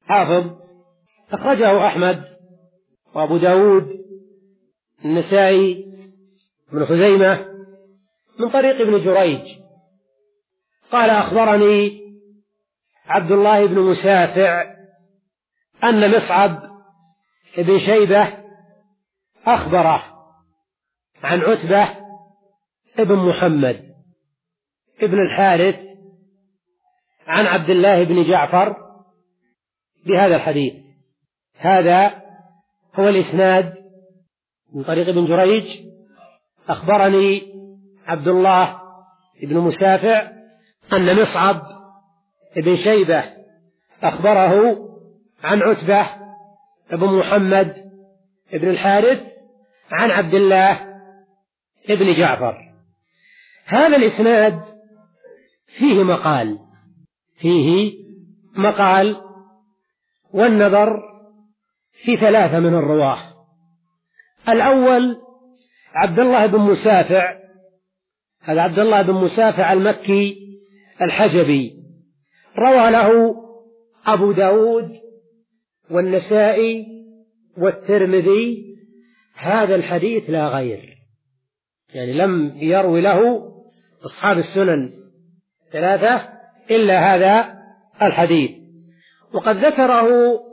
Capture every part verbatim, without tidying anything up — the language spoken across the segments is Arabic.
حافظ، أخرجه أحمد وأبو داود النسائي بن خزيمة من طريق ابن جريج قال أخبرني عبد الله بن مسافع أن مصعب بن شيبة أخبره عن عتبة ابن محمد ابن الحارث عن عبد الله بن جعفر بهذا الحديث. هذا هو الإسناد من طريق ابن جريج. أخبرني عبد الله بن مسافع أن مصعب بن شيبة أخبره عن عتبة ابن محمد ابن الحارث عن عبد الله ابن جعفر. هذا الإسناد فيه مقال فيه مقال والنظر في ثلاثة من الرواه. الأول عبد الله بن مسافع، هذا عبد الله بن مسافع المكي الحجبي، روى له أبو داود والنسائي والترمذي هذا الحديث لا غير، يعني لم يروي له أصحاب السنن ثلاثة إلا هذا الحديث. وقد ذكره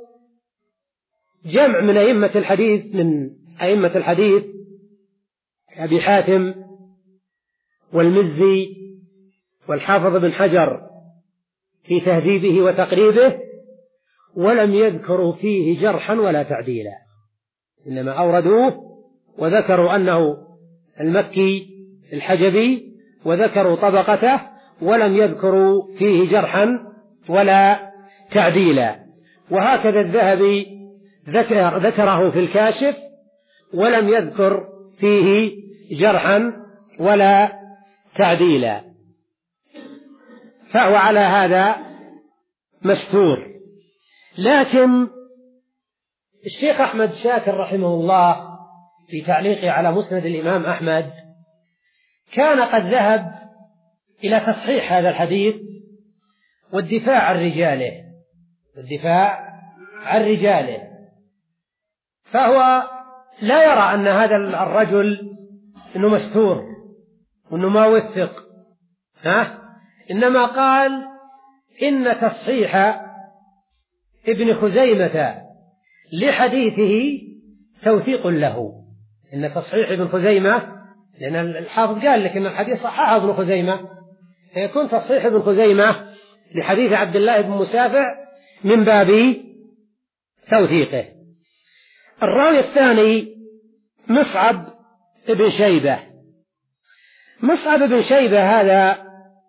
جمع من أئمة الحديث من أئمة الحديث أبي حاتم والمزي والحافظ بن حجر في تهذيبه وتقريبه، ولم يذكروا فيه جرحا ولا تعديلا، إنما أوردوه وذكروا أنه المكي الحجبي وذكروا طبقته ولم يذكروا فيه جرحا ولا تعديلا. وهكذا الذهبي ذكر ذكره في الكاشف ولم يذكر فيه جرحا ولا تعديلا، فهو على هذا مستور. لكن الشيخ أحمد شاكر رحمه الله في تعليقه على مسند الإمام أحمد كان قد ذهب إلى تصحيح هذا الحديث والدفاع عن رجاله والدفاع عن رجاله فهو لا يرى أن هذا الرجل إنه مستور وإنه ما وثق، ها؟ إنما قال إن تصحيح ابن خزيمة لحديثه توثيق له. إن تصحيح ابن خزيمة، لأن الحافظ قال لك إن الحديث صححه ابن خزيمة، فيكون تصحيح ابن خزيمة لحديث عبد الله بن مسافع من باب توثيقه. الراوي الثاني مصعب بن شيبة. مصعب بن شيبة هذا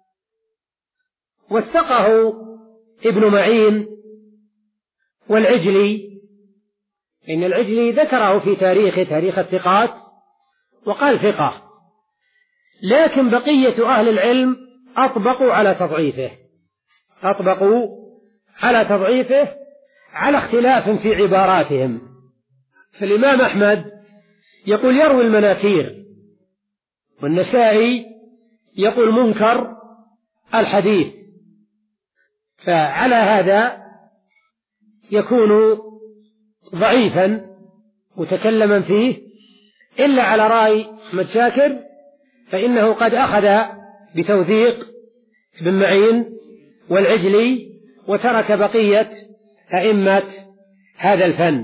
وثقه ابن معين والعجلي، إن العجلي ذكره في تاريخ تاريخ الثقات وقال ثقة، لكن بقية أهل العلم أطبقوا على تضعيفه أطبقوا على تضعيفه على اختلاف في عباراتهم. فالإمام أحمد يقول يروي المناكير، والنسائي يقول منكر الحديث، فعلى هذا يكون ضعيفا متكلما فيه، إلا على رأي أحمد شاكر فإنه قد أخذ بتوثيق ابن معين والعجلي وترك بقية أئمة هذا الفن.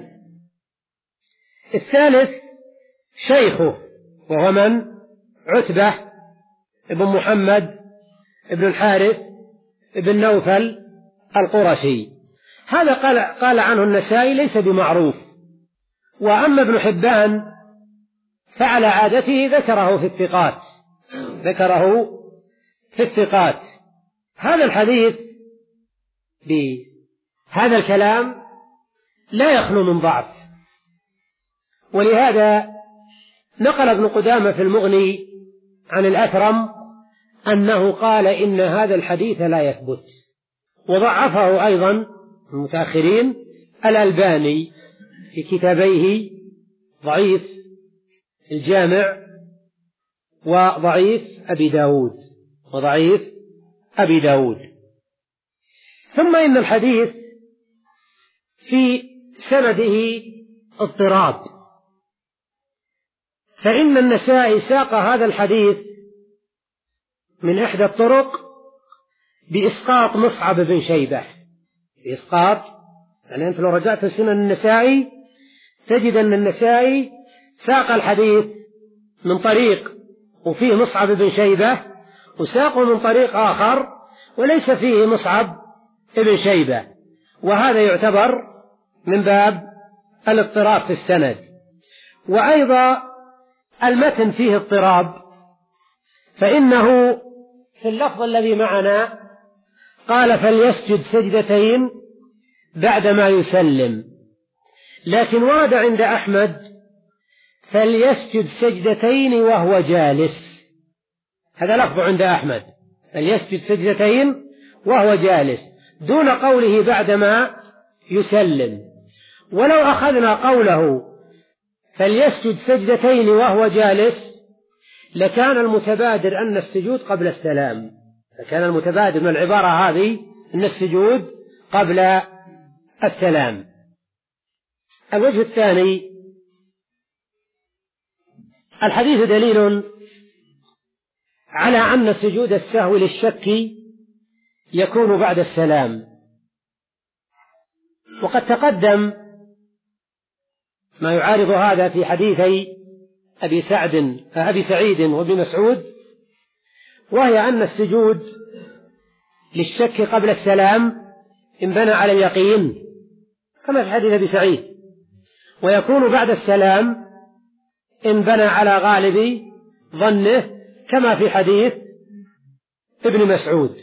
الثالث شيخه وهو من؟ عتبة ابن محمد ابن الحارث ابن نوفل القرشي. هذا قال, قال عنه النسائي ليس بمعروف. وأما ابن حبان فعلى عادته ذكره في الثقات ذكره في الثقات. هذا الحديث بهذا الكلام لا يخلو من ضعف، ولهذا نقل ابن قدامة في المغني عن الأثرم أنه قال إن هذا الحديث لا يثبت، وضعفه أيضا المتأخرين الألباني في كتابيه ضعيف الجامع وضعيف أبي داود وضعيف أبي داود. ثم إن الحديث في سنده اضطراب، فإن النسائي ساق هذا الحديث من إحدى الطرق بإسقاط مصعب بن شيبة. بإسقاط يعني أنت لو رجعت في سنن النسائي تجد أن النسائي ساق الحديث من طريق وفيه مصعب بن شيبة، وساقه من طريق آخر وليس فيه مصعب بن شيبة، وهذا يعتبر من باب الاضطراب في السند. وأيضا المتن فيه اضطراب، فإنه في اللفظ الذي معنا قال فليسجد سجدتين بعدما يسلم، لكن ورد عند أحمد فليسجد سجدتين وهو جالس، هذا لفظ عند أحمد، فليسجد سجدتين وهو جالس دون قوله بعدما يسلم. ولو أخذنا قوله فليسجد سجدتين وهو جالس لكان المتبادر أن السجود قبل السلام، لكان المتبادر من العبارة هذه أن السجود قبل السلام. الوجه الثاني، الحديث دليل على أن سجود السهو للشك يكون بعد السلام، وقد تقدم ما يعارض هذا في حديثي أبي سعد أبي سعيد وابن مسعود، وهي أن السجود للشك قبل السلام إن بنى على اليقين كما في حديث أبي سعيد، ويكون بعد السلام إن بنى على غالب ظنه كما في حديث ابن مسعود.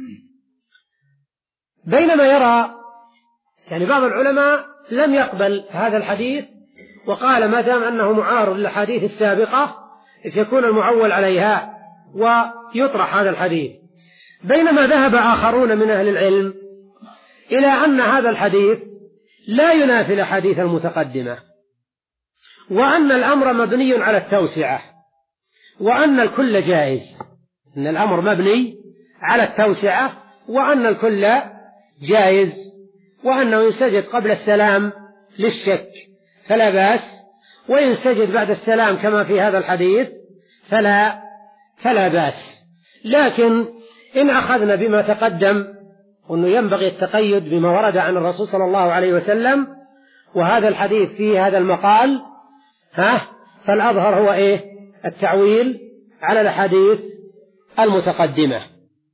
بينما يرى يعني بعض العلماء لم يقبل هذا الحديث وقال ما دام أنه معارض للحديث السابقة يكون المعول عليها ويطرح هذا الحديث، بينما ذهب آخرون من أهل العلم إلى أن هذا الحديث لا ينافي الأحاديث المتقدمة، وأن الأمر مبني على التوسعة، وأن الكل جائز، أن الأمر مبني على التوسعة وأن الكل جائز، وأنه ينسجد قبل السلام للشك فلا بأس، وينسجد بعد السلام كما في هذا الحديث فلا فلا بأس. لكن إن أخذنا بما تقدم وأنه ينبغي التقيد بما ورد عن الرسول صلى الله عليه وسلم، وهذا الحديث فيه هذا المقال ها فالأظهر هو إيه؟ التعويل على الحديث المتقدمة.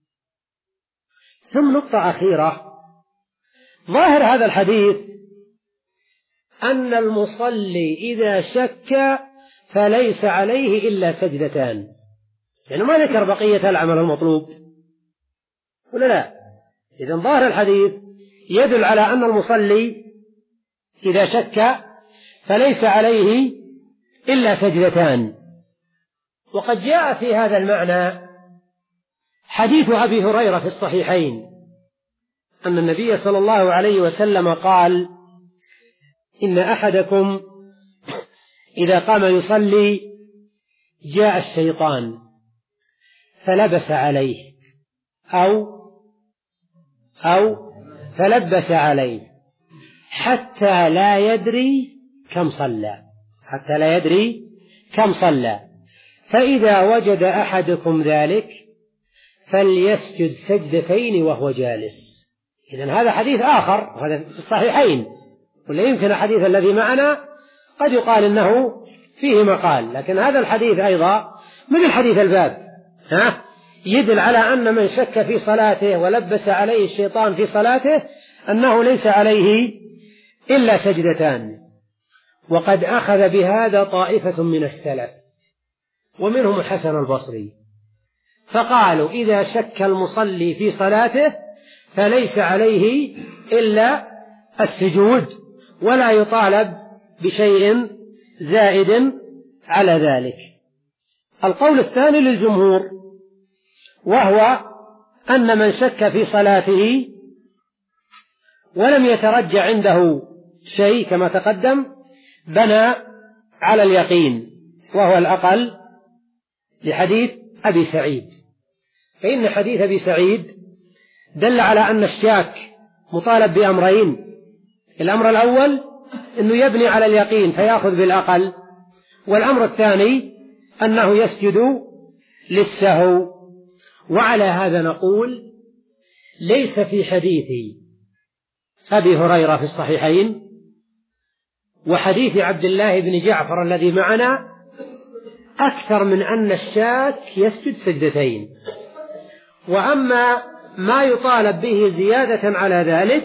ثم نقطة أخيرة، ظاهر هذا الحديث أن المصلي إذا شك فليس عليه إلا سجدتان، يعني ما ذكر بقية العمل المطلوب ولا لا؟ إذن ظاهر الحديث يدل على أن المصلي إذا شك فليس عليه إلا سجدتان. وقد جاء في هذا المعنى حديث أبي هريرة في الصحيحين أن النبي صلى الله عليه وسلم قال إن أحدكم إذا قام يصلي جاء الشيطان فلبس عليه أو أو فلبس عليه حتى لا يدري كم صلى حتى لا يدري كم صلى فإذا وجد أحدكم ذلك فليسجد سجدتين وهو جالس. إذن هذا حديث آخر، هذا في الصحيحين، ولا يمكن الحديث الذي معنا قد يقال إنه فيه مقال، لكن هذا الحديث أيضا مثل حديث الباب ها يدل على أن من شك في صلاته ولبس عليه الشيطان في صلاته أنه ليس عليه إلا سجدتان. وقد أخذ بهذا طائفة من السلف ومنهم الحسن البصري، فقالوا إذا شك المصلي في صلاته فليس عليه إلا السجود ولا يطالب بشيء زائد على ذلك. القول الثاني للجمهور، وهو أن من شك في صلاته ولم يترجع عنده شيء كما تقدم بنى على اليقين، وهو الأقل لحديث أبي سعيد، فإن حديث أبي سعيد دل على أن الشاك مطالب بأمرين: الأمر الأول أنه يبني على اليقين فيأخذ بالأقل، والأمر الثاني أنه يسجد للسهو. وعلى هذا نقول ليس في حديث أبي هريرة في الصحيحين وحديث عبد الله بن جعفر الذي معنا أكثر من أن الشاك يسجد سجدتين. وأما ما يطالب به زيادة على ذلك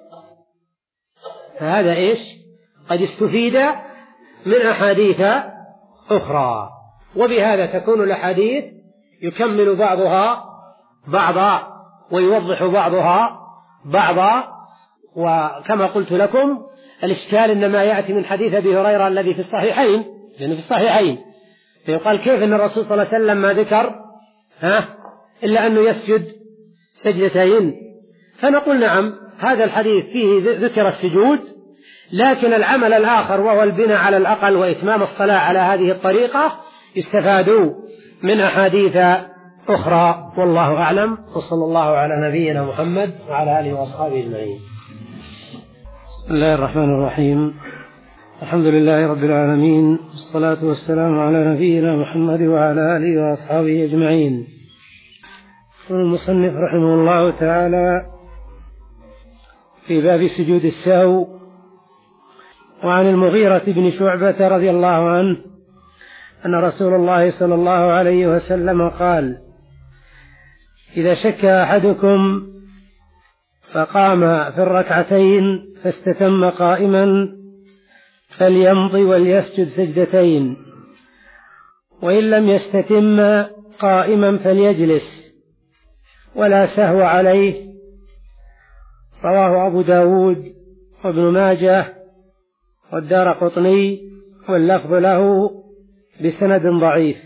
فهذا إيش؟ قد استفيد من أحاديث أخرى، وبهذا تكون الأحاديث يكمل بعضها بعضا ويوضح بعضها بعضا. وكما قلت لكم الإشكال إنما يأتي من حديث أبي هريرة الذي في الصحيحين، لأنه في الصحيحين فيقال كيف أن الرسول صلى الله عليه وسلم ما ذكر ها إلا أنه يسجد سجدتين؟ فنقول نعم هذا الحديث فيه ذكر السجود، لكن العمل الآخر وهو البناء على الأقل وإتمام الصلاة على هذه الطريقة يستفاد من أحاديث أخرى. والله أعلم، وصلى الله على نبينا محمد وعلى آله وأصحابه أجمعين. بسم الله الرحمن الرحيم. الحمد لله رب العالمين، والصلاة والسلام على نبينا محمد وعلى آله وأصحابه أجمعين. يقول المصنف رحمه الله تعالى في باب سجود السهو: وعن المغيرة بن شعبة رضي الله عنه أن رسول الله صلى الله عليه وسلم قال: إذا شك أحدكم فقام في الركعتين فاستتم قائما فليمضي وليسجد سجدتين، وإن لم يستتم قائما فليجلس ولا سهو عليه. رواه أبو داود وابن ماجه والدارقطني واللفظ له بسند ضعيف.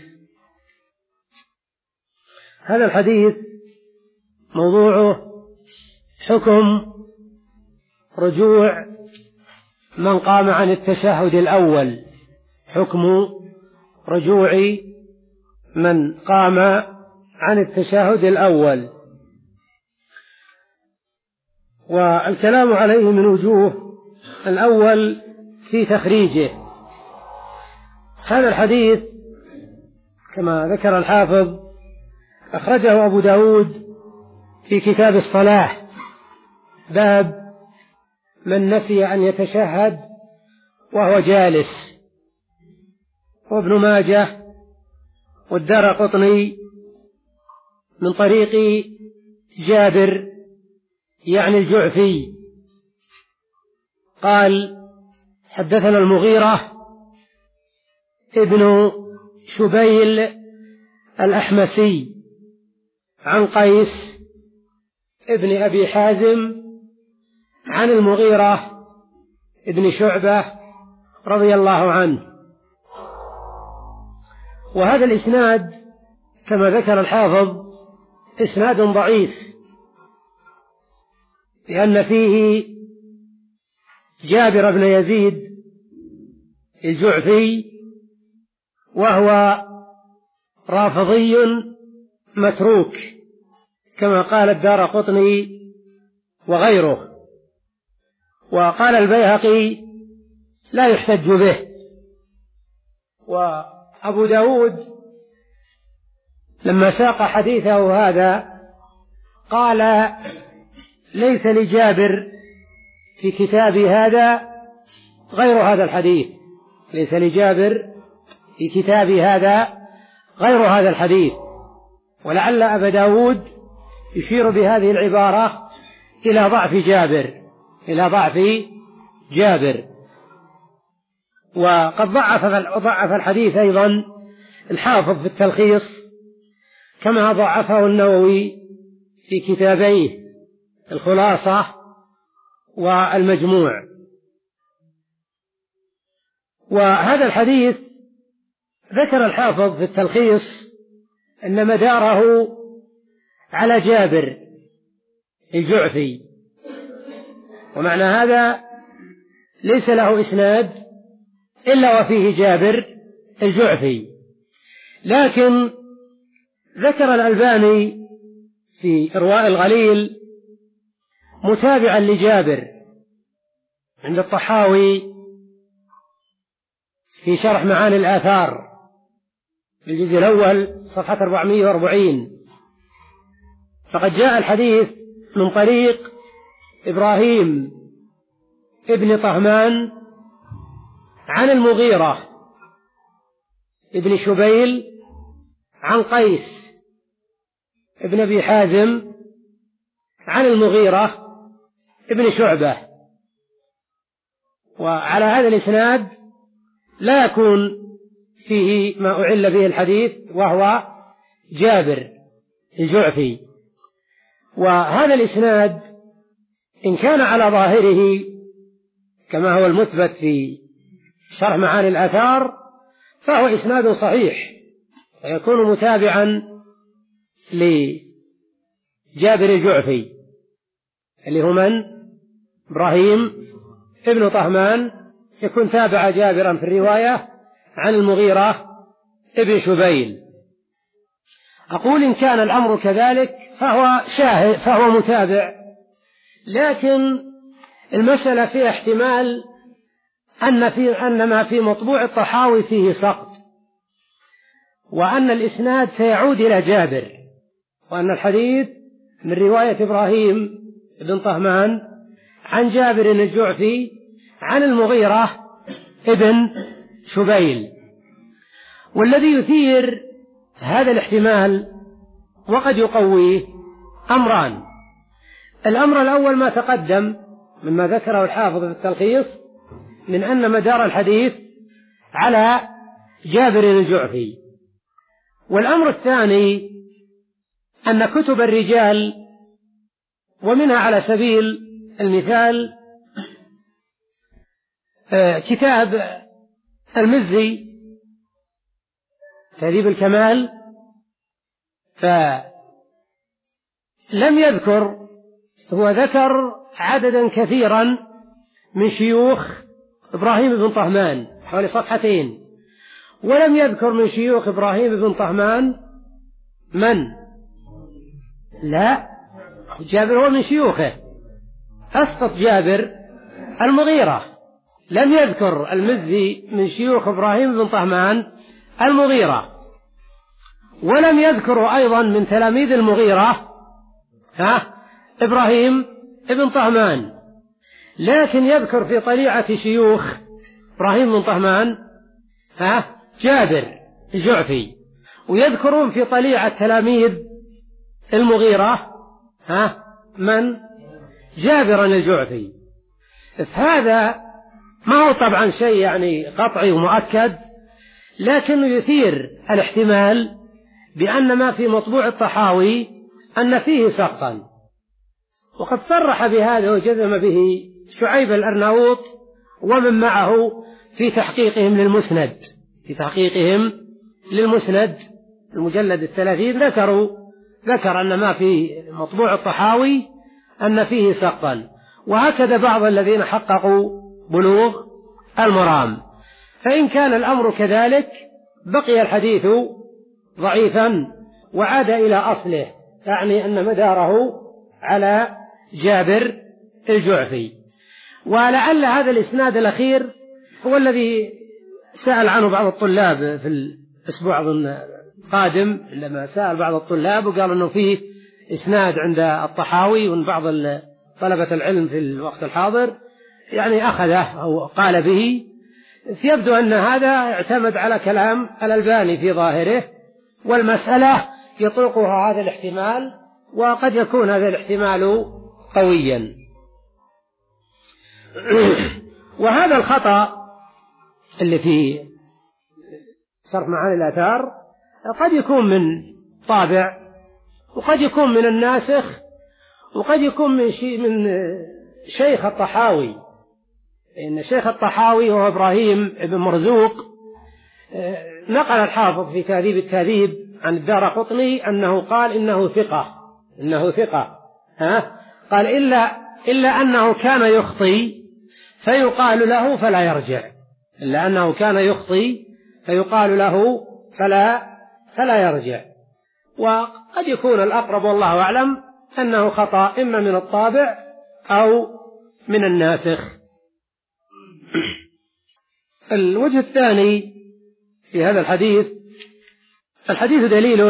هذا الحديث موضوعه حكم رجوع من قام عن التشهد الأول، حكم رجوع من قام عن التشهد الأول. والكلام عليه من وجوه: الأول في تخريجه. هذا الحديث كما ذكر الحافظ أخرجه أبو داود في كتاب الصلاة باب من نسي أن يتشهد وهو جالس، وابن ماجه والدارقطني من طريق جابر يعني الجعفي قال: حدثنا المغيرة ابن شبيل الأحمسي عن قيس ابن أبي حازم عن المغيرة ابن شعبة رضي الله عنه. وهذا الإسناد كما ذكر الحافظ إسناد ضعيف، لأن فيه جابر بن يزيد الجعفي وهو رافضي متروك كما قال الدارقطني وغيره. وقال البيهقي لا يحتج به. وأبو داود لما ساق حديثه هذا قال: ليس لجابر في كتاب هذا غير هذا الحديث، ليس لجابر في كتاب هذا غير هذا الحديث. ولعل أبا داود يشير بهذه العبارة إلى ضعف جابر إلى ضعف جابر. وقد ضعف ضعف الحديث أيضا الحافظ في التلخيص، كما ضعفه النووي في كتابيه الخلاصة والمجموع. وهذا الحديث ذكر الحافظ في التلخيص أن مداره على جابر الجعفي، ومعنى هذا ليس له إسناد إلا وفيه جابر الجعفي. لكن ذكر الألباني في إرواء الغليل متابعا لجابر عند الطحاوي في شرح معاني الآثار في الجزء الأول صفحة أربعمائة وأربعين، فقد جاء الحديث من طريق إبراهيم ابن طهمان عن المغيرة ابن شبيل عن قيس ابن أبي حازم عن المغيرة ابن شعبة. وعلى هذا الإسناد لا يكون فيه ما أعل به الحديث وهو جابر الجعفي. وهذا الإسناد إن كان على ظاهره كما هو المثبت في شرح معاني الآثار فهو إسناد صحيح، ويكون متابعا لجابر الجعفي اللي هو من؟ إبراهيم ابن طهمان، يكون تابع جابرا في الرواية عن المغيرة ابن شبيل. أقول إن كان الأمر كذلك فهو شاهد فهو متابع، لكن المسألة فيها احتمال أن, في أن ما في مطبوع الطحاوي فيه سقط، وأن الإسناد سيعود إلى جابر، وأن الحديث من رواية إبراهيم بن طهمان عن جابر الجعفي عن المغيرة ابن شبيل. والذي يثير هذا الاحتمال وقد يقويه أمران: الأمر الأول ما تقدم مما ذكره الحافظ في التلخيص من أن مدار الحديث على جابر الجعفي. والأمر الثاني أن كتب الرجال، ومنها على سبيل المثال كتاب المزي تهذيب الكمال، فلم يذكر، هو ذكر عددا كثيرا من شيوخ إبراهيم بن طهمان حوالي صفحتين، ولم يذكر من شيوخ إبراهيم بن طهمان من؟ لا، جابر هو من شيوخه، أسقط جابر المغيرة. لم يذكر المزي من شيوخ إبراهيم بن طهمان المغيرة، ولم يذكر أيضا من تلاميذ المغيرة ها إبراهيم بن طهمان، لكن يذكر في طليعة شيوخ إبراهيم بن طهمان ها جابر الجعفي، ويذكرون في طليعة تلاميذ المغيرة ها من؟ جابر الجعفي. فهذا ما هو طبعا شيء يعني قطعي ومؤكد، لكنه يثير الاحتمال بأن ما في مطبوع الطحاوي أن فيه سقطا، وقد صرح بهذا وجزم به شعيب الأرناؤوط ومن معه في تحقيقهم للمسند في تحقيقهم للمسند المجلد الثلاثين، ذكروا ذكر أن ما في مطبوع الطحاوي أن فيه سقطا، وهكذا بعض الذين حققوا بلوغ المرام. فإن كان الأمر كذلك بقي الحديث ضعيفا وعاد إلى أصله، يعني أن مداره على جابر الجعفي. ولعل هذا الإسناد الأخير هو الذي سأل عنه بعض الطلاب في الأسبوع القادم، لما سأل بعض الطلاب وقال أنه فيه إسناد عند الطحاوي، وأن بعض طلبة العلم في الوقت الحاضر يعني أخذه أو قال به. يبدو أن هذا اعتمد على كلام الألباني في ظاهره، والمسألة يطرقها هذا الاحتمال، وقد يكون هذا الاحتمال قويا. وهذا الخطأ اللي في شرح معاني الآثار قد يكون من طابع، وقد يكون من الناسخ، وقد يكون من شيء من شيخ الطحاوي. إن شيخ الطحاوي هو إبراهيم بن مرزوق، نقل الحافظ في تهذيب التهذيب عن الدارقطني أنه قال إنه ثقة إنه ثقة ها قال إلا إلا أنه كان يخطي فيقال له فلا يرجع إلا أنه كان يخطي فيقال له فلا فلا يرجع. وقد يكون الأقرب والله أعلم أنه خطأ إما من الطابع أو من الناسخ. الوجه الثاني في هذا الحديث، الحديث دليل،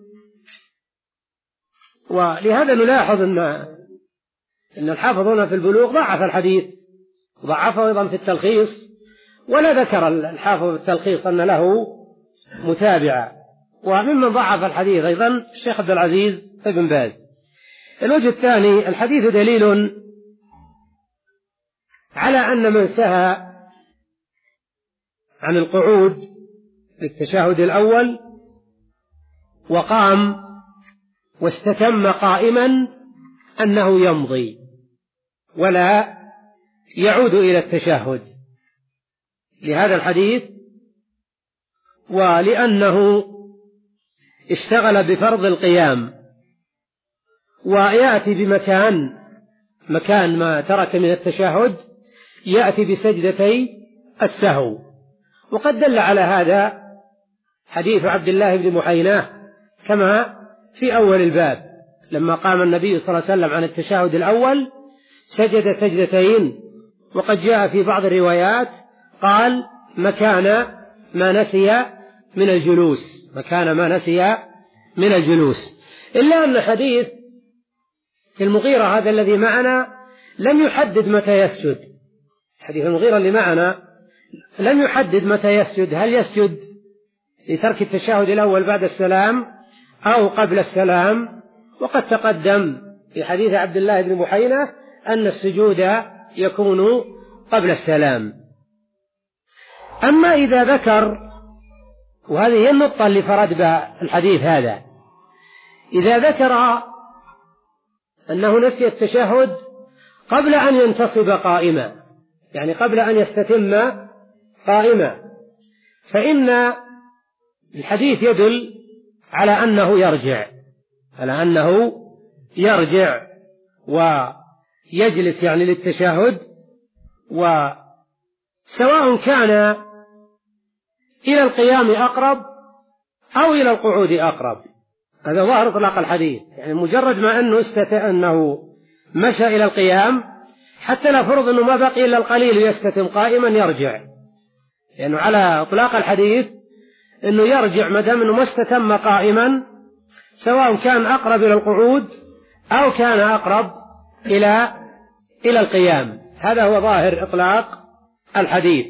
ولهذا نلاحظ أن أن الحافظ هنا في البلوغ ضعف الحديث، ضعفه أيضا في التلخيص، ولا ذكر الحافظ في التلخيص أن له متابعة. وممن ضعف الحديث أيضا الشيخ عبد العزيز بن باز. الوجه الثاني، الحديث دليل على أن من سهى عن القعود للتشهد الأول وقام واستتم قائما أنه يمضي ولا يعود إلى التشهد لهذا الحديث، ولأنه اشتغل بفرض القيام ويأتي بمكان مكان ما ترك من التشهد، يأتي بسجدتي السهو. وقد دل على هذا حديث عبد الله بن محيناه كما في أول الباب، لما قام النبي صلى الله عليه وسلم عن التشهد الأول سجد سجدتين، وقد جاء في بعض الروايات قال مكان ما نسي من الجلوس، مكان ما نسي من الجلوس. إلا أن حديث المغيرة هذا الذي معنا لم يحدد متى يسجد، حديث المغيرة اللي معنا لم يحدد متى يسجد، هل يسجد لترك التشهد الأول بعد السلام أو قبل السلام. وقد تقدم في حديث عبد الله بن محينة أن السجود يكون قبل السلام. أما إذا ذكر، وهذه هي النقطة اللي فرد بها الحديث هذا، إذا ذكر أنه نسي التشهد قبل أن ينتصب قائما، يعني قبل أن يستتم قائما، فإن الحديث يدل على أنه يرجع على أنه يرجع ويجلس يعني للتشهد، وسواء كان إلى القيام أقرب أو إلى القعود أقرب. هذا ظاهر إطلاق الحديث، يعني مجرد ما أنه استتى أنه مشى إلى القيام، حتى لا فرض أنه ما بقي إلا القليل يستتم قائما يرجع، لأنه يعني على إطلاق الحديث أنه يرجع ما دام أنه ما استتم قائما، سواء كان أقرب إلى القعود أو كان أقرب إلى إلى القيام. هذا هو ظاهر إطلاق الحديث.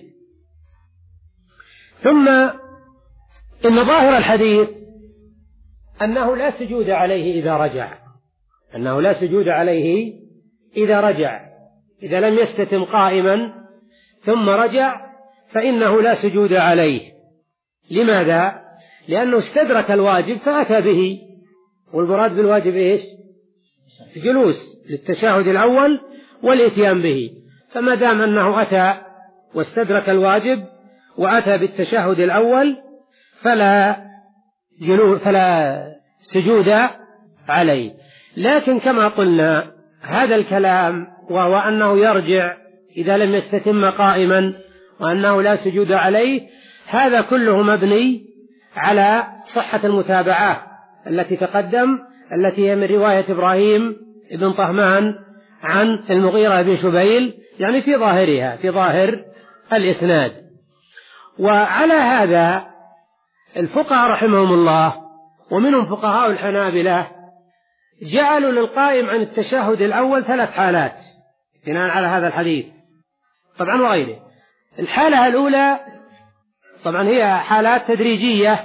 ثم إن ظاهر الحديث أنه لا سجود عليه إذا رجع، أنه لا سجود عليه إذا رجع، إذا لم يستتم قائما ثم رجع فإنه لا سجود عليه. لماذا؟ لأنه استدرك الواجب فأتى به، والمراد بالواجب إيش؟ جلوس للتشهد الأول والإتيان به، فما دام أنه أتى واستدرك الواجب وأتى بالتشهد الأول فلا جلوس فلا سجود عليه. لكن كما قلنا هذا الكلام وهو أنه يرجع إذا لم يستتم قائما وأنه لا سجود عليه، هذا كله مبني على صحة المتابعة التي تقدم، التي هي من رواية إبراهيم بن طهمان عن المغيرة بن شبيل، يعني في ظاهرها في ظاهر الإسناد. وعلى هذا الفقهاء رحمهم الله ومنهم فقهاء الحنابلة جعلوا للقائم عن التشهد الأول ثلاث حالات بناء على هذا الحديث طبعا وغيره. الحالة الأولى طبعا هي حالات تدريجية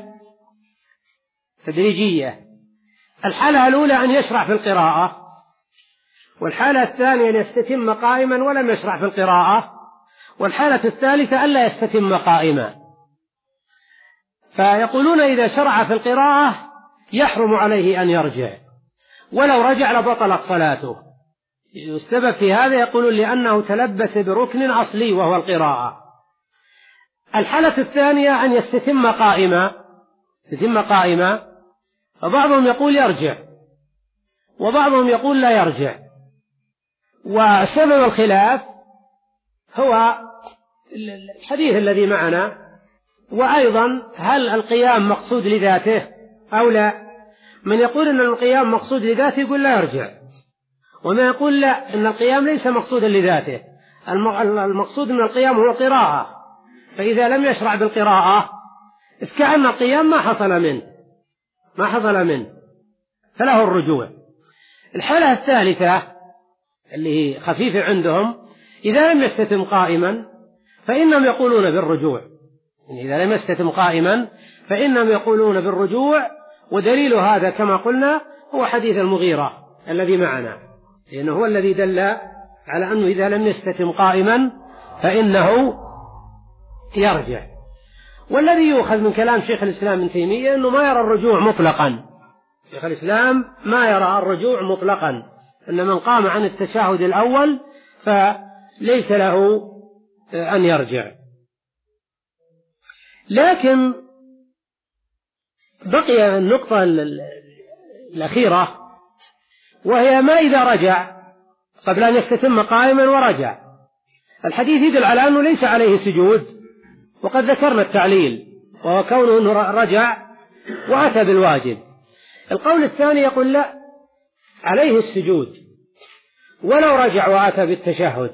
تدريجية الحالة الأولى أن يشرع في القراءة، والحالة الثانية أن يستتم قائما ولم يشرع في القراءة، والحالة الثالثة ألا يستتم قائما. فيقولون إذا شرع في القراءة يحرم عليه أن يرجع، ولو رجع لبطلت صلاته. السبب في هذا يقولون لأنه تلبس بركن أصلي وهو القراءة. الحالة الثانية أن يستتم قائما يستتم قائما فبعضهم يقول يرجع وبعضهم يقول لا يرجع. وسبب الخلاف هو الحديث الذي معنا، وأيضا هل القيام مقصود لذاته أو لا. من يقول أن القيام مقصود لذاته يقول لا يرجع، وما يقول لا، أن القيام ليس مقصودا لذاته، المقصود من القيام هو قراءة، فإذا لم يشرع بالقراءة كأن القيام ما حصل منه ما حصل منه فله الرجوع. الحالة الثالثة اللي هي خفيفة عندهم إذا لم يستتم قائما فإنهم يقولون بالرجوع. يعني إذا لم يستتم قائما فإنهم يقولون بالرجوع، ودليل هذا كما قلنا هو حديث المغيرة الذي معنا، لأنه هو الذي دل على أنه إذا لم يستتم قائما فإنه يرجع. والذي يؤخذ من كلام شيخ الإسلام ابن تيمية أنه ما يرى الرجوع مطلقا. شيخ الإسلام ما يرى الرجوع مطلقا، أن من قام عن التشهد الأول فليس له أن يرجع. لكن بقي النقطة الأخيرة، وهي ما إذا رجع قبل أن يستتم قائما ورجع. الحديث يدل على أنه ليس عليه سجود، وقد ذكرنا التعليل وهو كونه أنه رجع وأتى بالواجب. القول الثاني يقول لا، عليه السجود ولو رجع وأتى بالتشهد،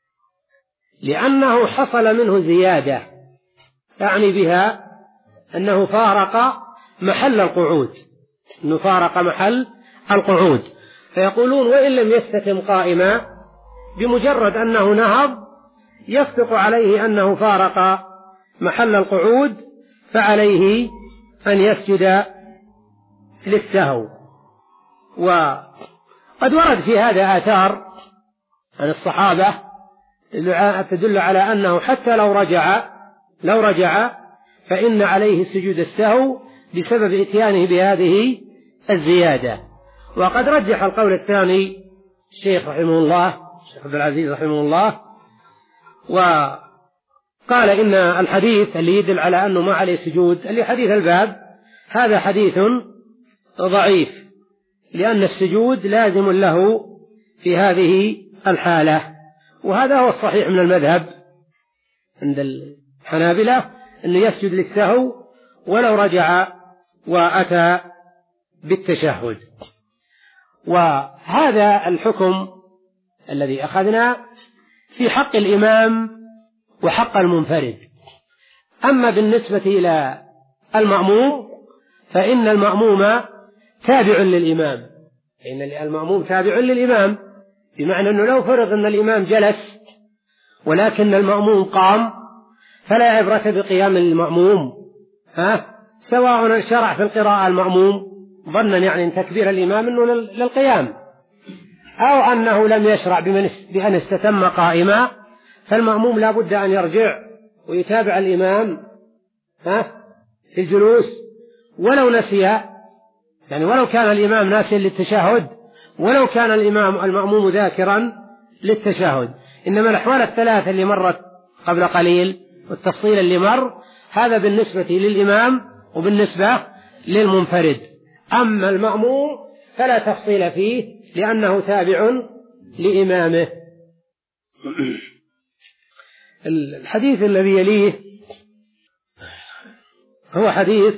لأنه حصل منه زيادة، يعني بها أنه فارق محل القعود أنه فارق محل القعود فيقولون وإن لم يستتم قائما بمجرد أنه نهض يصدق عليه أنه فارق محل القعود، فعليه أن يسجد للسهو. وقد ورد في هذا آثار عن الصحابة تدل على أنه حتى لو رجع لو رجع فإن عليه سجود السهو بسبب إتيانه بهذه الزيادة. وقد رجح القول الثاني الشيخ رحمه الله الشيخ عبد العزيز رحمه الله، وقال إن الحديث اللي يدل على أنه ما عليه سجود اللي حديث الباب هذا حديث ضعيف، لأن السجود لازم له في هذه الحالة. وهذا هو الصحيح من المذهب عند الحنابلة أنه يسجد للسهو ولو رجع وأتى بالتشهد. وهذا الحكم الذي أخذنا في حق الإمام وحق المنفرد. أما بالنسبة إلى المأموم فإن المأموم تابع للإمام، فإن المأموم تابع للإمام، بمعنى أنه لو فرض أن الإمام جلس ولكن المأموم قام فلا عبرة بقيام المأموم، ها سواء شرع في القراءة المأموم ظنا يعني أن تكبير الإمام أنه للقيام، أو أنه لم يشرع بأن استتم قائما، فالمأموم لا بد أن يرجع ويتابع الإمام ها في الجلوس ولو نسي، يعني ولو كان الإمام ناسيا للتشهد، ولو كان الإمام المأموم ذاكرا للتشهد. إنما الأحوال الثلاثة اللي مرت قبل قليل والتفصيل اللي مر هذا بالنسبة للإمام وبالنسبة للمنفرد. أما المأموم فلا تفصيل فيه لأنه تابع لإمامه. الحديث الذي يليه هو حديث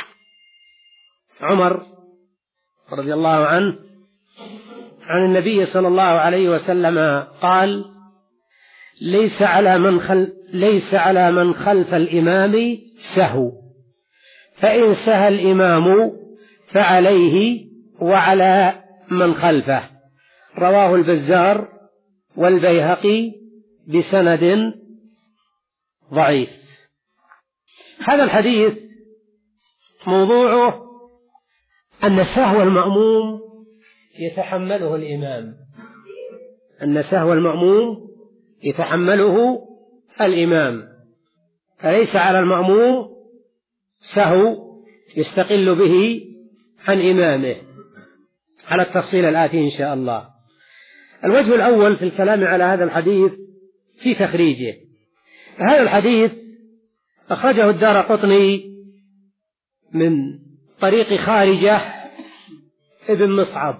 عمر رضي الله عنه عن النبي صلى الله عليه وسلم قال: ليس على من خل ليس على من خلف الإمام سهو، فإن سهى الإمام فعليه وعلى من خلفه. رواه البزار والبيهقي بسند ضعيف. هذا الحديث موضوعه أن سهو المأموم يتحمله الإمام، أن سهو المأموم يتحمله الإمام، فليس على المأموم سهو يستقل به عن إمامه، على التفصيل الآتي إن شاء الله. الوجه الأول في الكلام على هذا الحديث في تخريجه. هذا الحديث أخرجه الدارقطني من طريق خارجة ابن مصعب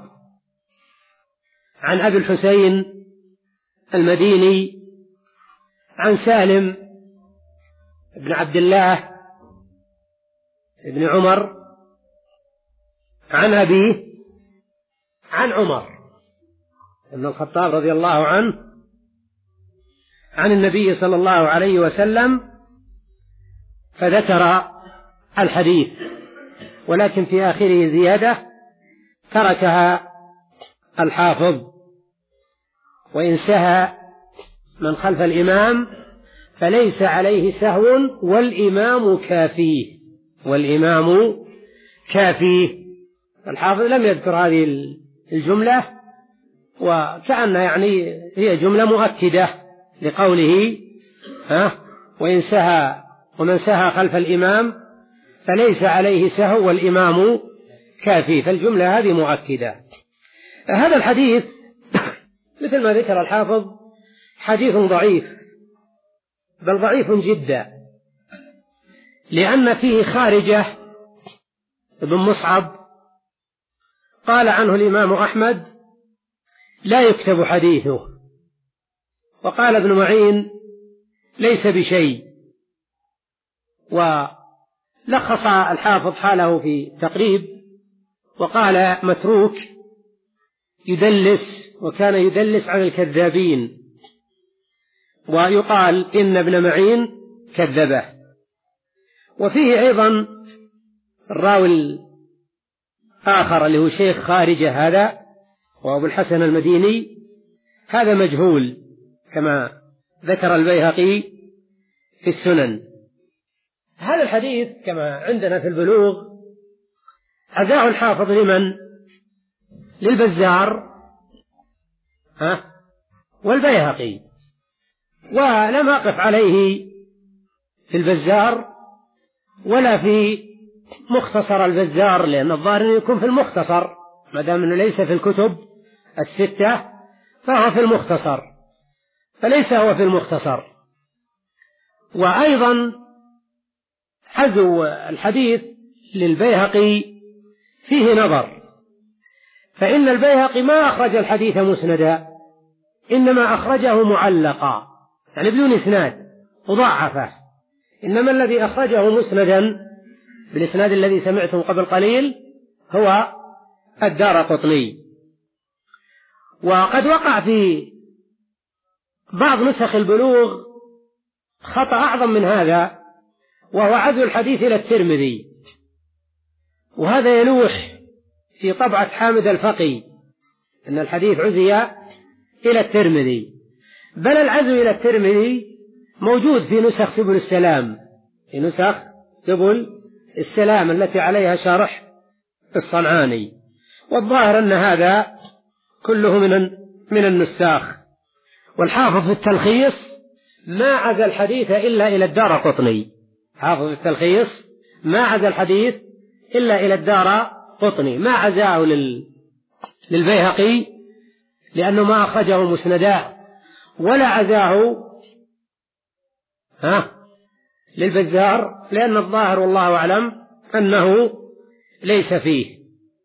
عن أبي الحسين المديني عن سالم بن عبد الله بن عمر عن أبيه عن عمر بن الخطاب رضي الله عنه عن النبي صلى الله عليه وسلم فذكر الحديث، ولكن في آخره زيادة تركها الحافظ: وإن سهى من خلف الإمام فليس عليه سهو والإمام كافيه. والإمام كافيه. الحافظ لم يذكر هذه الجملة، وكأن يعني هي جملة مؤكدة لقوله ها وإن سهى ومن سهى خلف الإمام فليس عليه سهو والإمام كافيه، فالجملة هذه مؤكدة. هذا الحديث مثل ما ذكر الحافظ حديث ضعيف، بل ضعيف جدا، لأن فيه خارجة بن مصعب قال عنه الإمام أحمد لا يكتب حديثه، وقال ابن معين ليس بشيء. ولخص الحافظ حاله في تقريب وقال متروك يدلس، وكان يدلس على الكذابين، ويقال إن ابن معين كذبه. وفيه أيضا الراوي الآخر اللي هو شيخ خارجة هذا وأبو الحسن المديني، هذا مجهول كما ذكر البيهقي في السنن. هذا الحديث كما عندنا في البلوغ عزاه الحافظ لمن؟ للبزار ها والبيهقي، ولم أقف عليه في البزار ولا في مختصر البزار، لأن الظاهر أنه يكون في المختصر ما دام أنه ليس في الكتب الستة فهو في المختصر، فليس هو في المختصر. وأيضا حزو الحديث للبيهقي فيه نظر، فإن البيهقي ما أخرج الحديث مسندا، إنما أخرجه معلقا يعني بدون إسناد وضعفه، إنما الذي أخرجه مسندا بالإسناد الذي سمعته قبل قليل هو الدارقطني. وقد وقع في بعض نسخ البلوغ خطأ أعظم من هذا، وهو عزو الحديث إلى الترمذي، وهذا يلوح في طبعة حامد الفقي أن الحديث عزي إلى الترمذي، بل العزو إلى الترمذي موجود في نسخ سبل السلام، في نسخ سبل السلام التي عليها شرح الصنعاني، والظاهر أن هذا كله من من النساخ. والحافظ في التلخيص ما عزى الحديث إلا إلى الدارقطني، حافظ التلخيص ما عزى الحديث إلا إلى الدارقطني، ما عزاه لل... للبيهقي لأنه ما أخرجه مسندا، ولا عزاه ها للبزار لأن الظاهر والله أعلم أنه ليس فيه.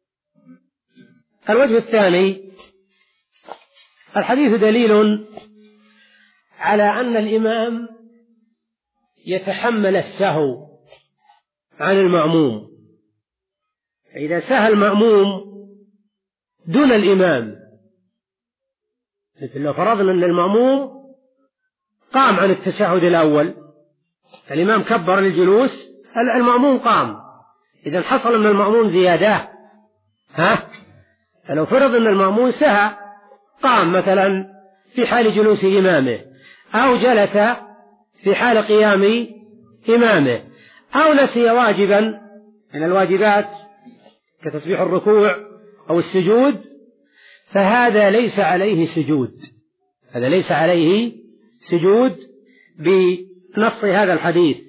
الوجه الثاني: الحديث دليل على أن الإمام يتحمل السهو عن المأموم، فإذا سهى المأموم دون الإمام، مثل لو فرضنا أن المأموم قام عن التشهد الأول، الإمام كبر للجلوس، المأموم قام، إذا حصل من المأموم زيادة ها فلو فرض أن المأموم سهى قام مثلا في حال جلوس إمامه، أو جلس في حال قيام إمامه، أو نسي واجبا من الواجبات كتسبيح الركوع أو السجود، فهذا ليس عليه سجود، هذا ليس عليه سجود بنص هذا الحديث.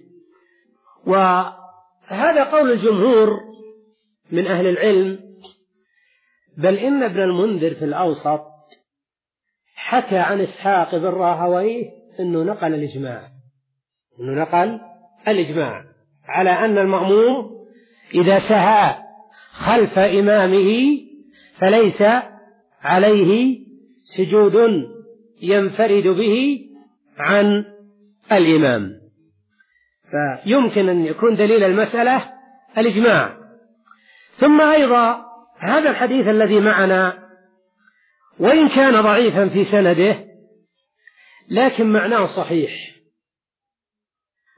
وهذا قول الجمهور من أهل العلم، بل إن ابن المنذر في الأوسط حكى عن إسحاق بن راهويه أنه نقل الإجماع، أنه نقل الإجماع على أن المأموم إذا سهى خلف إمامه فليس عليه سجود ينفرد به عن الإمام، فيمكن أن يكون دليل المسألة الإجماع. ثم أيضا هذا الحديث الذي معنا وإن كان ضعيفا في سنده لكن معناه صحيح،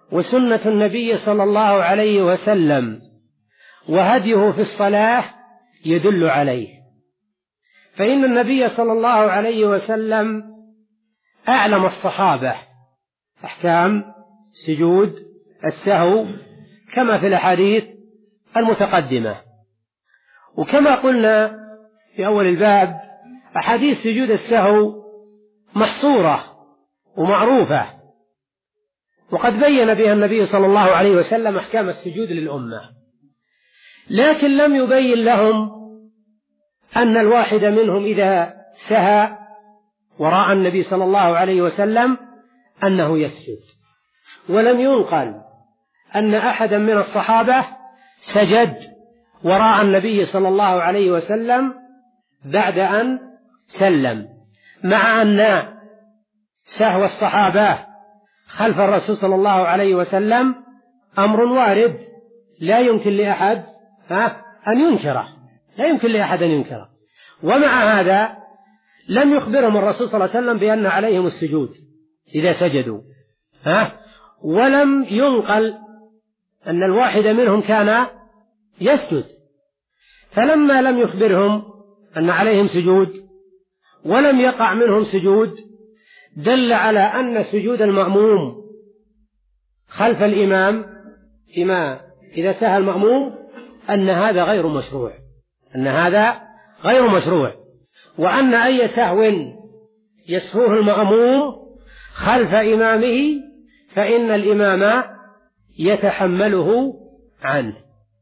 وسنة النبي صلى الله عليه وسلم وهديه في الصلاة يدل عليه. فإن النبي صلى الله عليه وسلم أعلم الصحابة أحكام سجود السهو كما في الأحاديث المتقدمة. وكما قلنا في أول الباب أحاديث سجود السهو محصورة ومعروفة، وقد بين بها النبي صلى الله عليه وسلم أحكام السجود للأمة، لكن لم يبين لهم أن الواحد منهم إذا سهى وراء النبي صلى الله عليه وسلم أنه يسجد. ولم ينقل أن أحدا من الصحابة سجد وراء النبي صلى الله عليه وسلم بعد أن سلم، مع أن سهو الصحابة خلف الرسول صلى الله عليه وسلم أمر وارد لا يمكن لأحد أن ينكره، لا يمكن لأحد أن ينكره. ومع هذا لم يخبرهم الرسول صلى الله عليه وسلم بأن عليهم السجود إذا سجدوا، ها ولم ينقل أن الواحد منهم كان يسجد. فلما لم يخبرهم أن عليهم سجود ولم يقع منهم سجود دل على أن سجود المأموم خلف الإمام فيما إذا سهى المأموم أن هذا غير مشروع، أن هذا غير مشروع، وأن أي سهو يسهوه المأموم خلف إمامه فإن الإمام يتحمله عنه.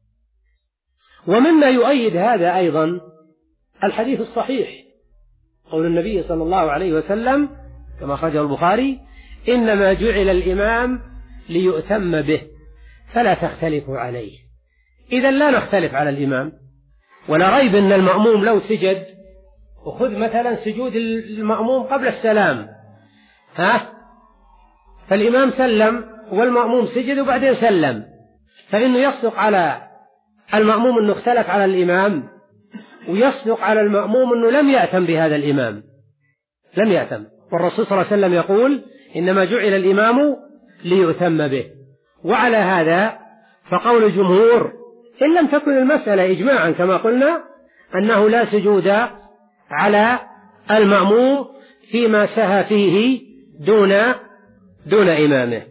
ومما يؤيد هذا أيضا الحديث الصحيح قول النبي صلى الله عليه وسلم كما أخرجه البخاري: إنما جعل الإمام ليؤتم به فلا تختلفوا عليه. إذن لا نختلف على الإمام، ولا ريب أن المأموم لو سجد، وخذ مثلا سجود المأموم قبل السلام، ها فالإمام سلم والمأموم سجد وبعدين سلم، فإنه يصدق على المأموم أنه اختلف على الإمام، ويصدق على المأموم أنه لم يأتم بهذا الإمام، لم يأتم. والرسول صلى الله عليه وسلم يقول: إنما جعل الإمام ليؤتم به. وعلى هذا فقول الجمهور إن لم تكن المسألة إجماعا كما قلنا أنه لا سجود على المأموم فيما سهى فيه دون دون إمامه.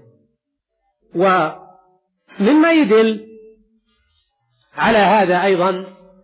ومما يدل على هذا أيضا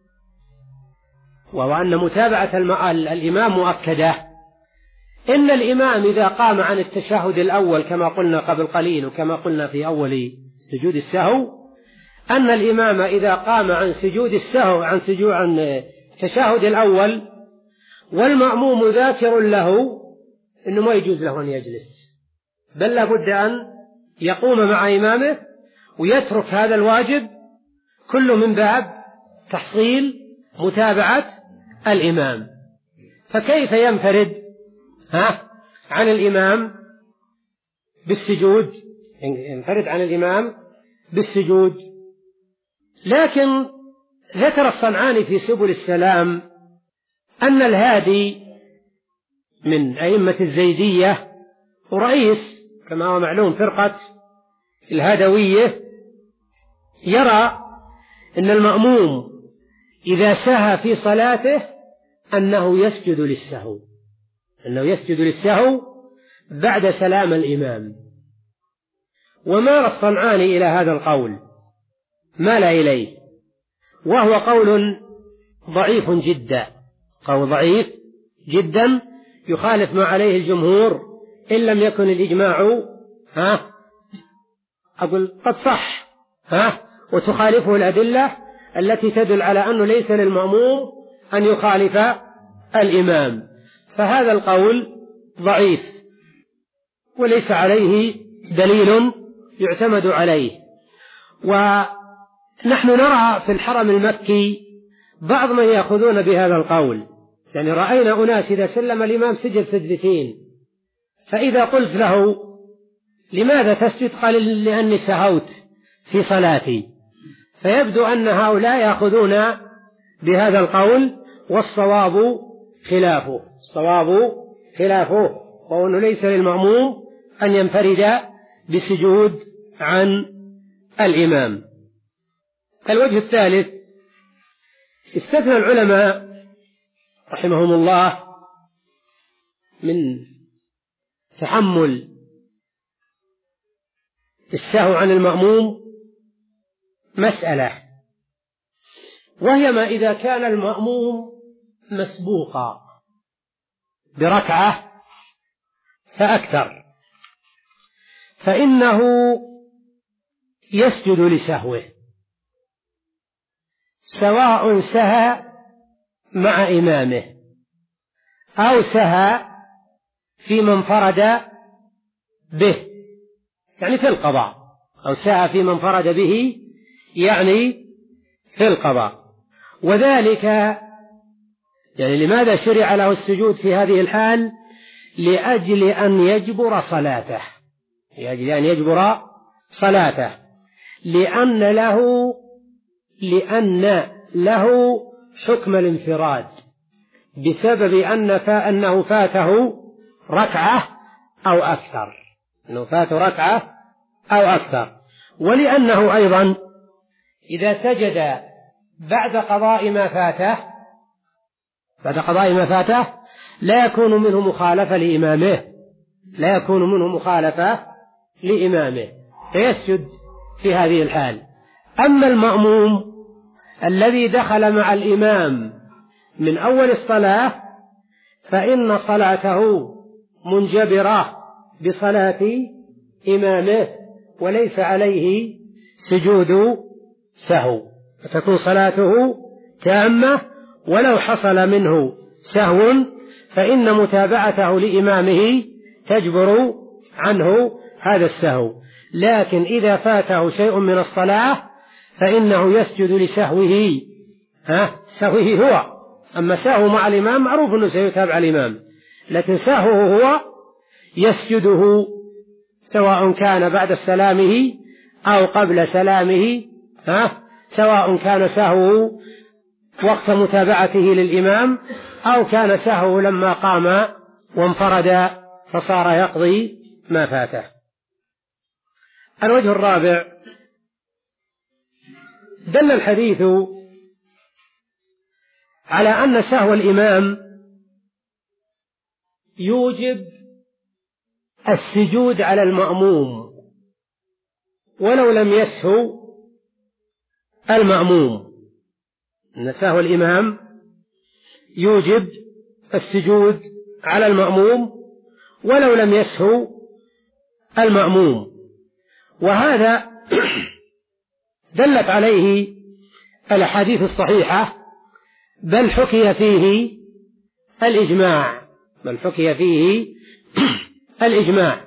وهو أن متابعة الإمام مؤكدة، إن الإمام إذا قام عن التشهد الأول كما قلنا قبل قليل وكما قلنا في أول سجود السهو، أن الإمام إذا قام عن سجود السهو عن سجود عن التشهد الأول والمأموم ذاكر له إنه ما يجوز له أن يجلس، بل لابد أن يقوم مع إمامه ويترك هذا الواجب كله من باب تحصيل متابعة الإمام. فكيف ينفرد ها عن الإمام بالسجود، ينفرد عن الإمام بالسجود؟ لكن ذكر الصنعاني في سبل السلام أن الهادي من أئمة الزيدية ورئيس كما هو معلوم فرقة الهدوية يرى أن المأموم إذا سهى في صلاته أنه يسجد للسهو، أنه يسجد للسهو بعد سلام الإمام. ومال الصنعاني إلى هذا القول، مال إليه، وهو قول ضعيف جدا، قول ضعيف جدا يخالف ما عليه الجمهور، إن لم يكن الإجماع ها أقول قد صح ها وتخالفه الأدلة التي تدل على أنه ليس للمأموم أن يخالف الإمام. فهذا القول ضعيف وليس عليه دليل يعتمد عليه. ونحن نرى في الحرم المكي بعض من يأخذون بهذا القول، يعني رأينا أناس إذا سلم الإمام سجد سجدتين، فإذا قلت له لماذا تسجد قال لأني سهوت في صلاتي، فيبدو أن هؤلاء يأخذون بهذا القول والصواب خلافه، الصواب خلافه، وأنه ليس للمأموم أن ينفرد بسجود عن الإمام. الوجه الثالث: استثنى العلماء رحمهم الله من تحمل السهو عن المأموم مسألة، وهي ما إذا كان المأموم مسبوقا بركعة فأكثر، فإنه يسجد لسهوه، سواء سهى مع إمامه أو سهى فيما انفرد به، يعني في القضاء، أو سهى فيما انفرد به يعني في القضاء. وذلك يعني لماذا شرع له السجود في هذه الحال؟ لأجل أن يجبر صلاته، لأجل أن يجبر صلاته، لأن له لأن له حكم الانفراد بسبب أن أنه فاته ركعة أو أكثر، أنه فاته ركعة أو أكثر، ولأنه أيضا إذا سجد بعد قضاء ما فاته بعد قضاء ما فاته لا يكون منه مخالفة لإمامه لا يكون منه مخالفة لإمامه فيسجد في هذه الحال. أما المأموم الذي دخل مع الإمام من أول الصلاة فإن صلاته منجبرة بصلاة إمامه وليس عليه سجود سهو، فتكون صلاته تامة، ولو حصل منه سهو فإن متابعته لإمامه تجبر عنه هذا السهو. لكن إذا فاته شيء من الصلاة فإنه يسجد لسهوه، ها سهوه هو. أما سهو مع الإمام معروف أنه سيتابع الإمام، لكن سهوه هو يسجده سواء كان بعد سلامه أو قبل سلامه، ها سواء كان سهوه وقت متابعته للإمام أو كان سهوه لما قام وانفرد فصار يقضي ما فاته. الوجه الرابع: دل الحديث على أن سهو الإمام يوجب السجود على المأموم ولو لم يسهو المأموم، أن سهو الإمام يوجب السجود على المأموم ولو لم يسهو المأموم، وهذا دلت عليه الأحاديث الصحيحة، بل حكي فيه الإجماع بل حكي فيه الإجماع.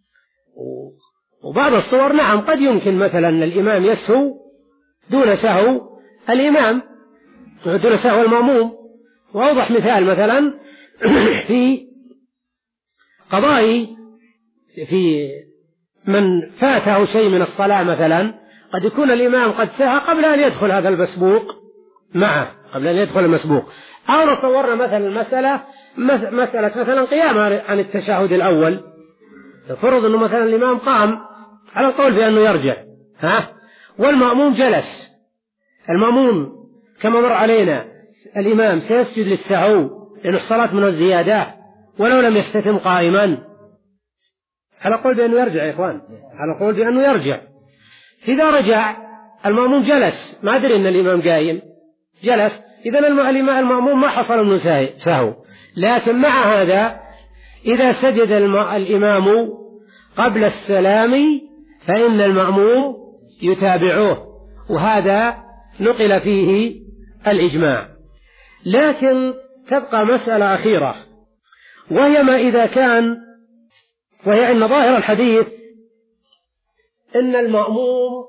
وبعض الصور نعم قد يمكن مثلا الإمام يسهو دون سهو الإمام دون سهو المأموم. وأوضح مثال مثلا في قضاء في من فاته شيء من الصلاة، مثلا قد يكون الإمام قد سهى قبل أن يدخل هذا المسبوق معه قبل أن يدخل المسبوق، أو نصورنا مثلا المسألة مسألة مثلا قيام عن التشهد الأول، فرض أنه مثلا الإمام قام على القول بأنه يرجع، ها والمأموم جلس. المأموم كما مر علينا الإمام سيسجد للسهو لأن الصلاة من الزيادة ولو لم يستتم قائما، على قول بأنه يرجع يا إخوان على قول بأنه يرجع. إذا رجع المأموم جلس، ما أدري أن الإمام قايم، جلس، إذن المأموم ما حصل منه سهو. لكن مع هذا إذا سجد الإمام قبل السلام فإن المأموم يتابعه، وهذا نقل فيه الإجماع. لكن تبقى مسألة أخيرة، وهي ما إذا كان وهي أن ظاهر الحديث أن المأموم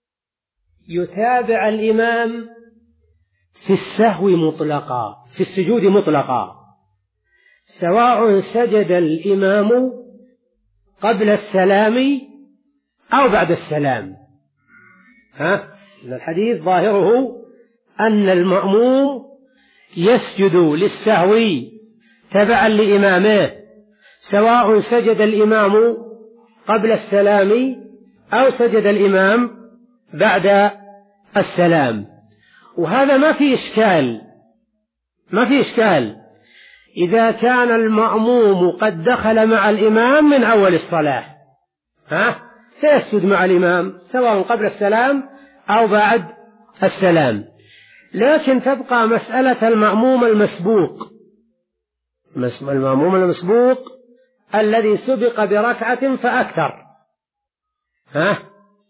يتابع الإمام في السهو مطلقا في السجود مطلقا، سواء سجد الإمام قبل السلام أو بعد السلام. ها الحديث ظاهره أن المأموم يسجد للسهو تبعا لإمامه، سواء سجد الإمام قبل السلام أو سجد الإمام بعد السلام. وهذا ما في إشكال ما في إشكال إذا كان المأموم قد دخل مع الإمام من أول الصلاة، ها سيسجد مع الإمام سواء قبل السلام أو بعد السلام. لكن تبقى مسألة المأموم المسبوق المأموم المسبوق الذي سبق بركعة فأكثر، ها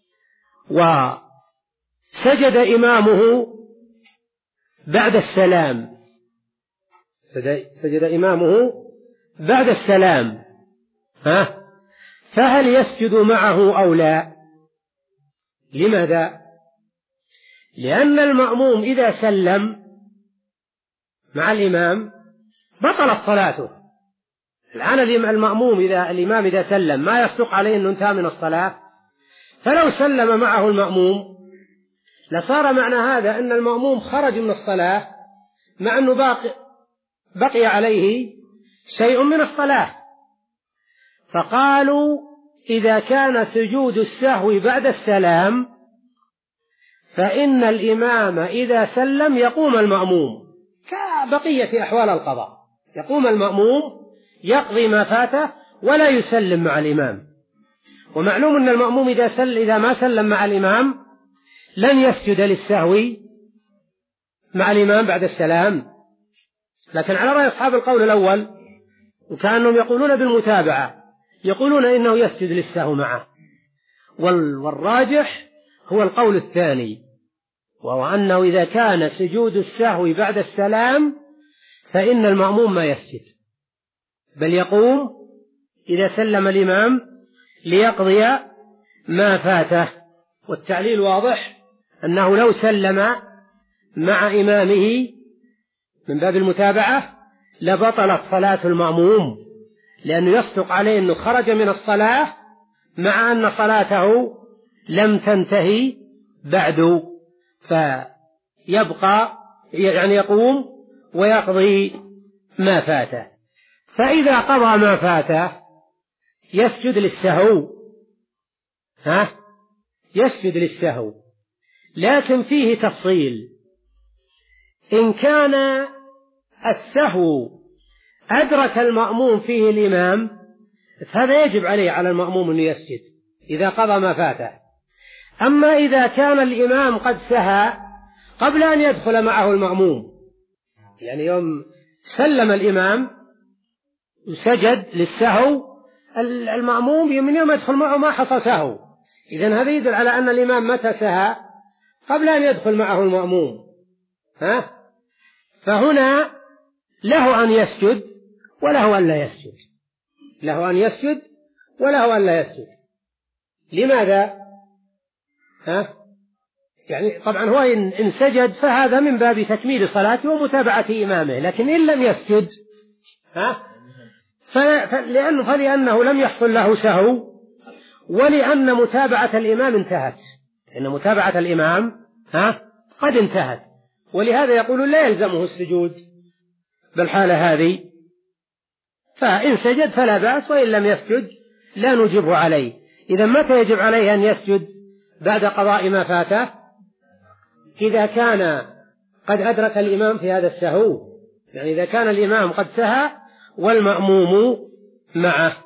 وسجد إمامه بعد السلام سجد إمامه بعد السلام ها فهل يسجد معه أو لا؟ لماذا؟ لأن المأموم إذا سلم مع الإمام بطلت صلاته. الآن المأموم إذا الإمام إذا سلم ما يصدق عليه أنه انتهى من الصلاة، فلو سلم معه المأموم لصار معنى هذا أن المأموم خرج من الصلاة مع أنه باقي بقي عليه شيء من الصلاة. فقالوا إذا كان سجود السهو بعد السلام فإن الإمام إذا سلم يقوم المأموم كبقية أحوال القضاء، يقوم المأموم يقضي ما فاته ولا يسلم مع الإمام. ومعلوم أن المأموم إذا, سل إذا ما سلم مع الإمام لن يسجد للسهو مع الإمام بعد السلام. لكن على رأي أصحاب القول الأول وكأنهم يقولون بالمتابعة يقولون إنه يسجد للسهو معه، والراجح هو القول الثاني، وهو أنه إذا كان سجود السهو بعد السلام فإن المأموم ما يسجد بل يقوم إذا سلم الإمام ليقضي ما فاته. والتعليل واضح أنه لو سلم مع إمامه من باب المتابعة لبطلت صلاة المأموم، لأنه يصدق عليه أنه خرج من الصلاة مع أن صلاته لم تنتهي بعد، فيبقى يعني يقوم ويقضي ما فاته. فإذا قضى ما فاته يسجد للسهو ها يسجد للسهو. لكن فيه تفصيل، إن كان السهو أدرك المأموم فيه الإمام فهذا يجب عليه على المأموم أن يسجد إذا قضى ما فاته. أما إذا كان الإمام قد سهى قبل أن يدخل معه المأموم، يعني يوم سلم الإمام وسجد للسهو المأموم من يوم يدخل معه ما حصل سهو، إذن هذا يدل على أن الإمام متى سهى قبل أن يدخل معه المأموم ها فهنا له أن يسجد وله أن لا يسجد له أن يسجد وله أن لا يسجد. لماذا؟ ها؟ يعني طبعا هو إن سجد فهذا من باب تكميل صلاته ومتابعة إمامه، لكن إن لم يسجد ها فلأنه, فلأنه لم يحصل له سهو، ولأن متابعة الإمام انتهت، لأن متابعة الإمام ها قد انتهت، ولهذا يقول لا يلزمه السجود بالحالة هذه. فإن سجد فلا بأس، وإن لم يسجد لا نجبه عليه. إذا متى يجب عليه أن يسجد بعد قضاء ما فاته؟ إذا كان قد أدرك الإمام في هذا السهو، يعني إذا كان الإمام قد سهى والمأموم معه.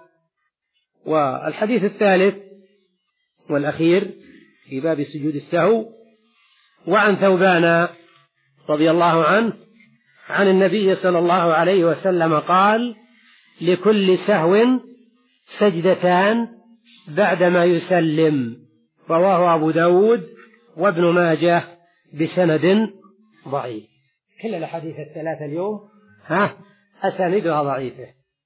والحديث الثالث والأخير في باب سجود السهو، وعن ثوبان رضي الله عنه عن النبي صلى الله عليه وسلم قال: لكل سهو سجدتان بعدما يسلم. رواه أبو داود وابن ماجه بسند ضعيف. كل الأحاديث الثلاثة اليوم ها أساندها ضعيفة،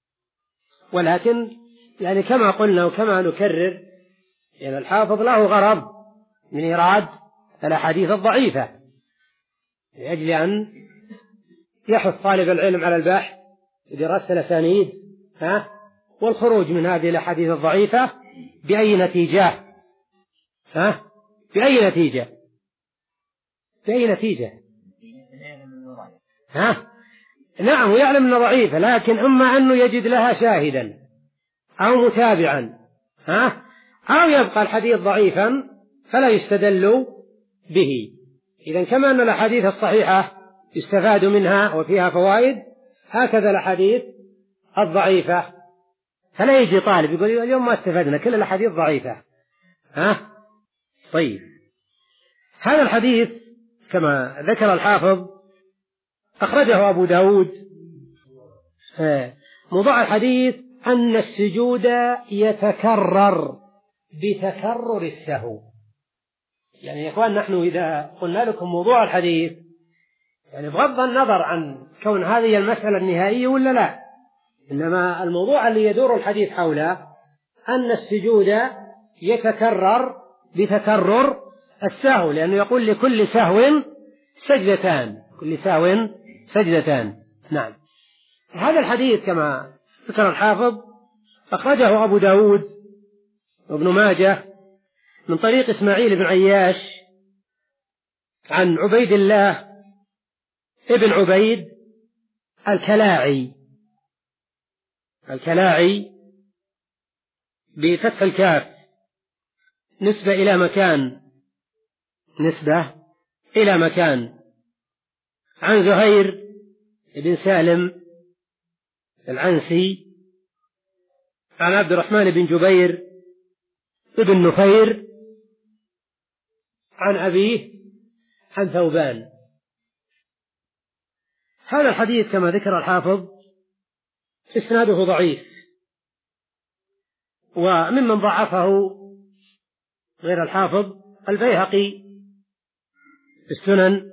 ولكن يعني كما قلنا وكما نكرر يعني الحافظ له غرض من إيراد الأحاديث الضعيفة لأجل أن يحث طالب العلم على البحث ودراسة الأسانيد ها والخروج من هذه الأحاديث الضعيفة بأي نتيجة ها بأي نتيجة بأي نتيجة ها نعم ويعلم أنها ضعيفة، لكن إما أنه يجد لها شاهدا أو متابعا ها أو يبقى الحديث ضعيفا فلا يستدل به. إذن كما أن الأحاديث الصحيحة يستفاد منها وفيها فوائد، هكذا الأحاديث الضعيفة. فلا يجي طالب يقول اليوم ما استفدنا، كل الأحاديث ضعيفة. ها؟ طيب، هذا الحديث كما ذكر الحافظ أخرجه أبو داود. موضوع الحديث أن السجود يتكرر بتكرر السهو. يعني يا إخوان، نحن إذا قلنا لكم موضوع الحديث يعني بغض النظر عن كون هذه المسألة النهائية ولا لا، إنما الموضوع اللي يدور الحديث حوله أن السجود يتكرر بتكرر السهو، لأنه يقول لكل سهو سجدتان، كل سهو سجدتان. نعم، هذا الحديث كما ذكر الحافظ أخرجه أبو داود وابن ماجه من طريق إسماعيل بن عياش عن عبيد الله ابن عبيد الكلاعي، الكلاعي بفتح الكاف، نسبة إلى مكان، نسبة إلى مكان، عن زهير بن سالم العنسي عن عبد الرحمن بن جبير ابن نفير عن أبيه عن ثوبان. هذا الحديث كما ذكر الحافظ إسناده ضعيف، وممن ضعفه غير الحافظ البيهقي في السنن،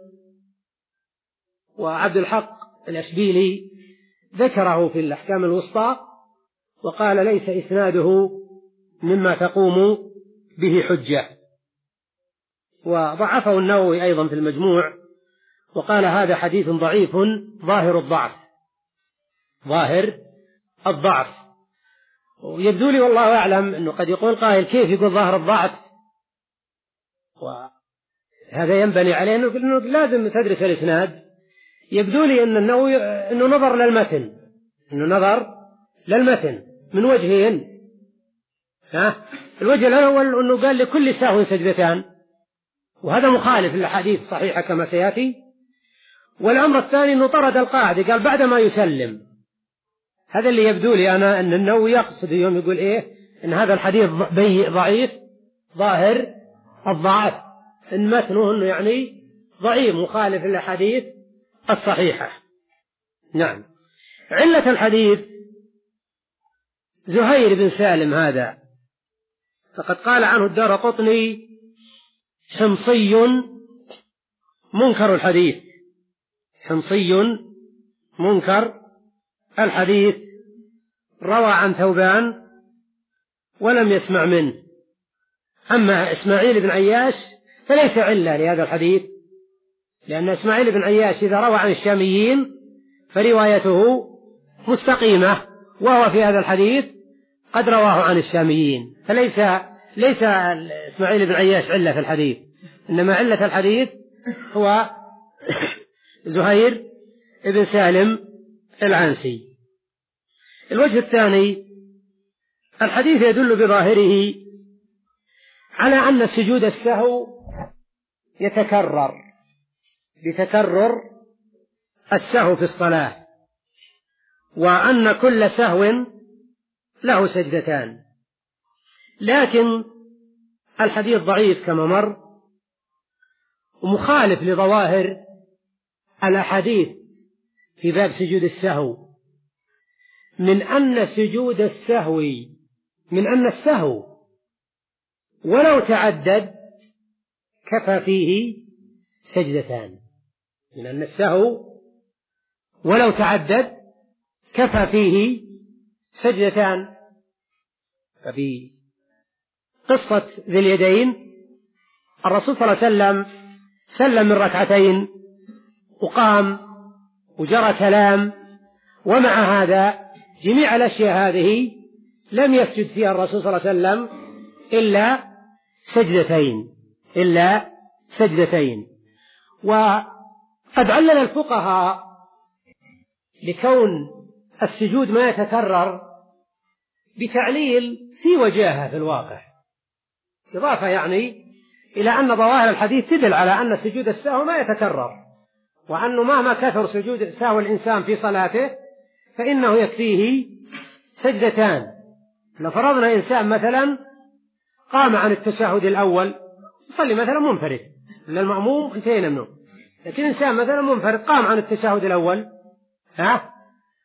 وعبد الحق الأشبيلي ذكره في الأحكام الوسطى وقال ليس إسناده مما تقوم به حجة. وضعفه النووي أيضا في المجموع وقال هذا حديث ضعيف ظاهر الضعف، ظاهر الضعف. ويبدو لي والله أعلم أنه قد يقول قائل كيف يقول ظاهر الضعف، وهذا ينبني عليه أنه لازم تدرس الإسناد. يبدو لي أن النووي أنه نظر للمتن، أنه نظر للمتن من وجهين. ها؟ الوجه الأول أنه قال لكل سهو سجدتان، وهذا مخالف للحديث الصحيحة كما سيأتي. والأمر الثاني أنه طرد القاعدة، قال بعد ما يسلم. هذا اللي يبدو لي أنا أن النووي يقصد يوم يقول إيه إن هذا الحديث ضعيف ظاهر الضعف، إن متنه أنه يعني ضعيف مخالف للحديث الصحيحة. نعم، علة الحديث زهير بن سالم هذا فقد قال عنه الدارقطني حمصي منكر الحديث، حمصي منكر الحديث، روى عن ثوبان ولم يسمع منه. أما إسماعيل بن عياش فليس علة لهذا الحديث، لأن إسماعيل بن عياش إذا روى عن الشاميين فروايته مستقيمة، وهو في هذا الحديث قد رواه عن الشاميين، فليس ليس إسماعيل بن عياش علة في الحديث، إنما علة الحديث هو زهير بن سالم العنسي. الوجه الثاني، الحديث يدل بظاهره على أن سجود السهو يتكرر بتكرر السهو في الصلاة، وأن كل سهو له سجدتان. لكن الحديث ضعيف كما مر، ومخالف لظواهر الأحاديث في باب سجود السهو، من أن سجود السهو من أن السهو ولو تعدد كفى فيه سجدتان، من أن السهو ولو تعدد كفى فيه سجدتان. ففي قصة ذي اليدين الرسول صلى الله عليه وسلم سلم من ركعتين وقام وجرى كلام، ومع هذا جميع الأشياء هذه لم يسجد فيها الرسول صلى الله عليه وسلم إلا سجدتين إلا سجدتين. وقد علل الفقهاء لكون السجود ما يتكرر بتعليل في وجاهة في الواقع، إضافة يعني إلى أن ظواهر الحديث تدل على أن سجود السهو ما يتكرر، وأنه مهما كثر سجود سهو الإنسان في صلاته فإنه يكفيه سجدتان. لو فرضنا إنسان مثلا قام عن التشهد الأول يصلي مثلا منفرد للمأموم انتهينا منه، لكن إنسان مثلا منفرد قام عن التشهد الأول ها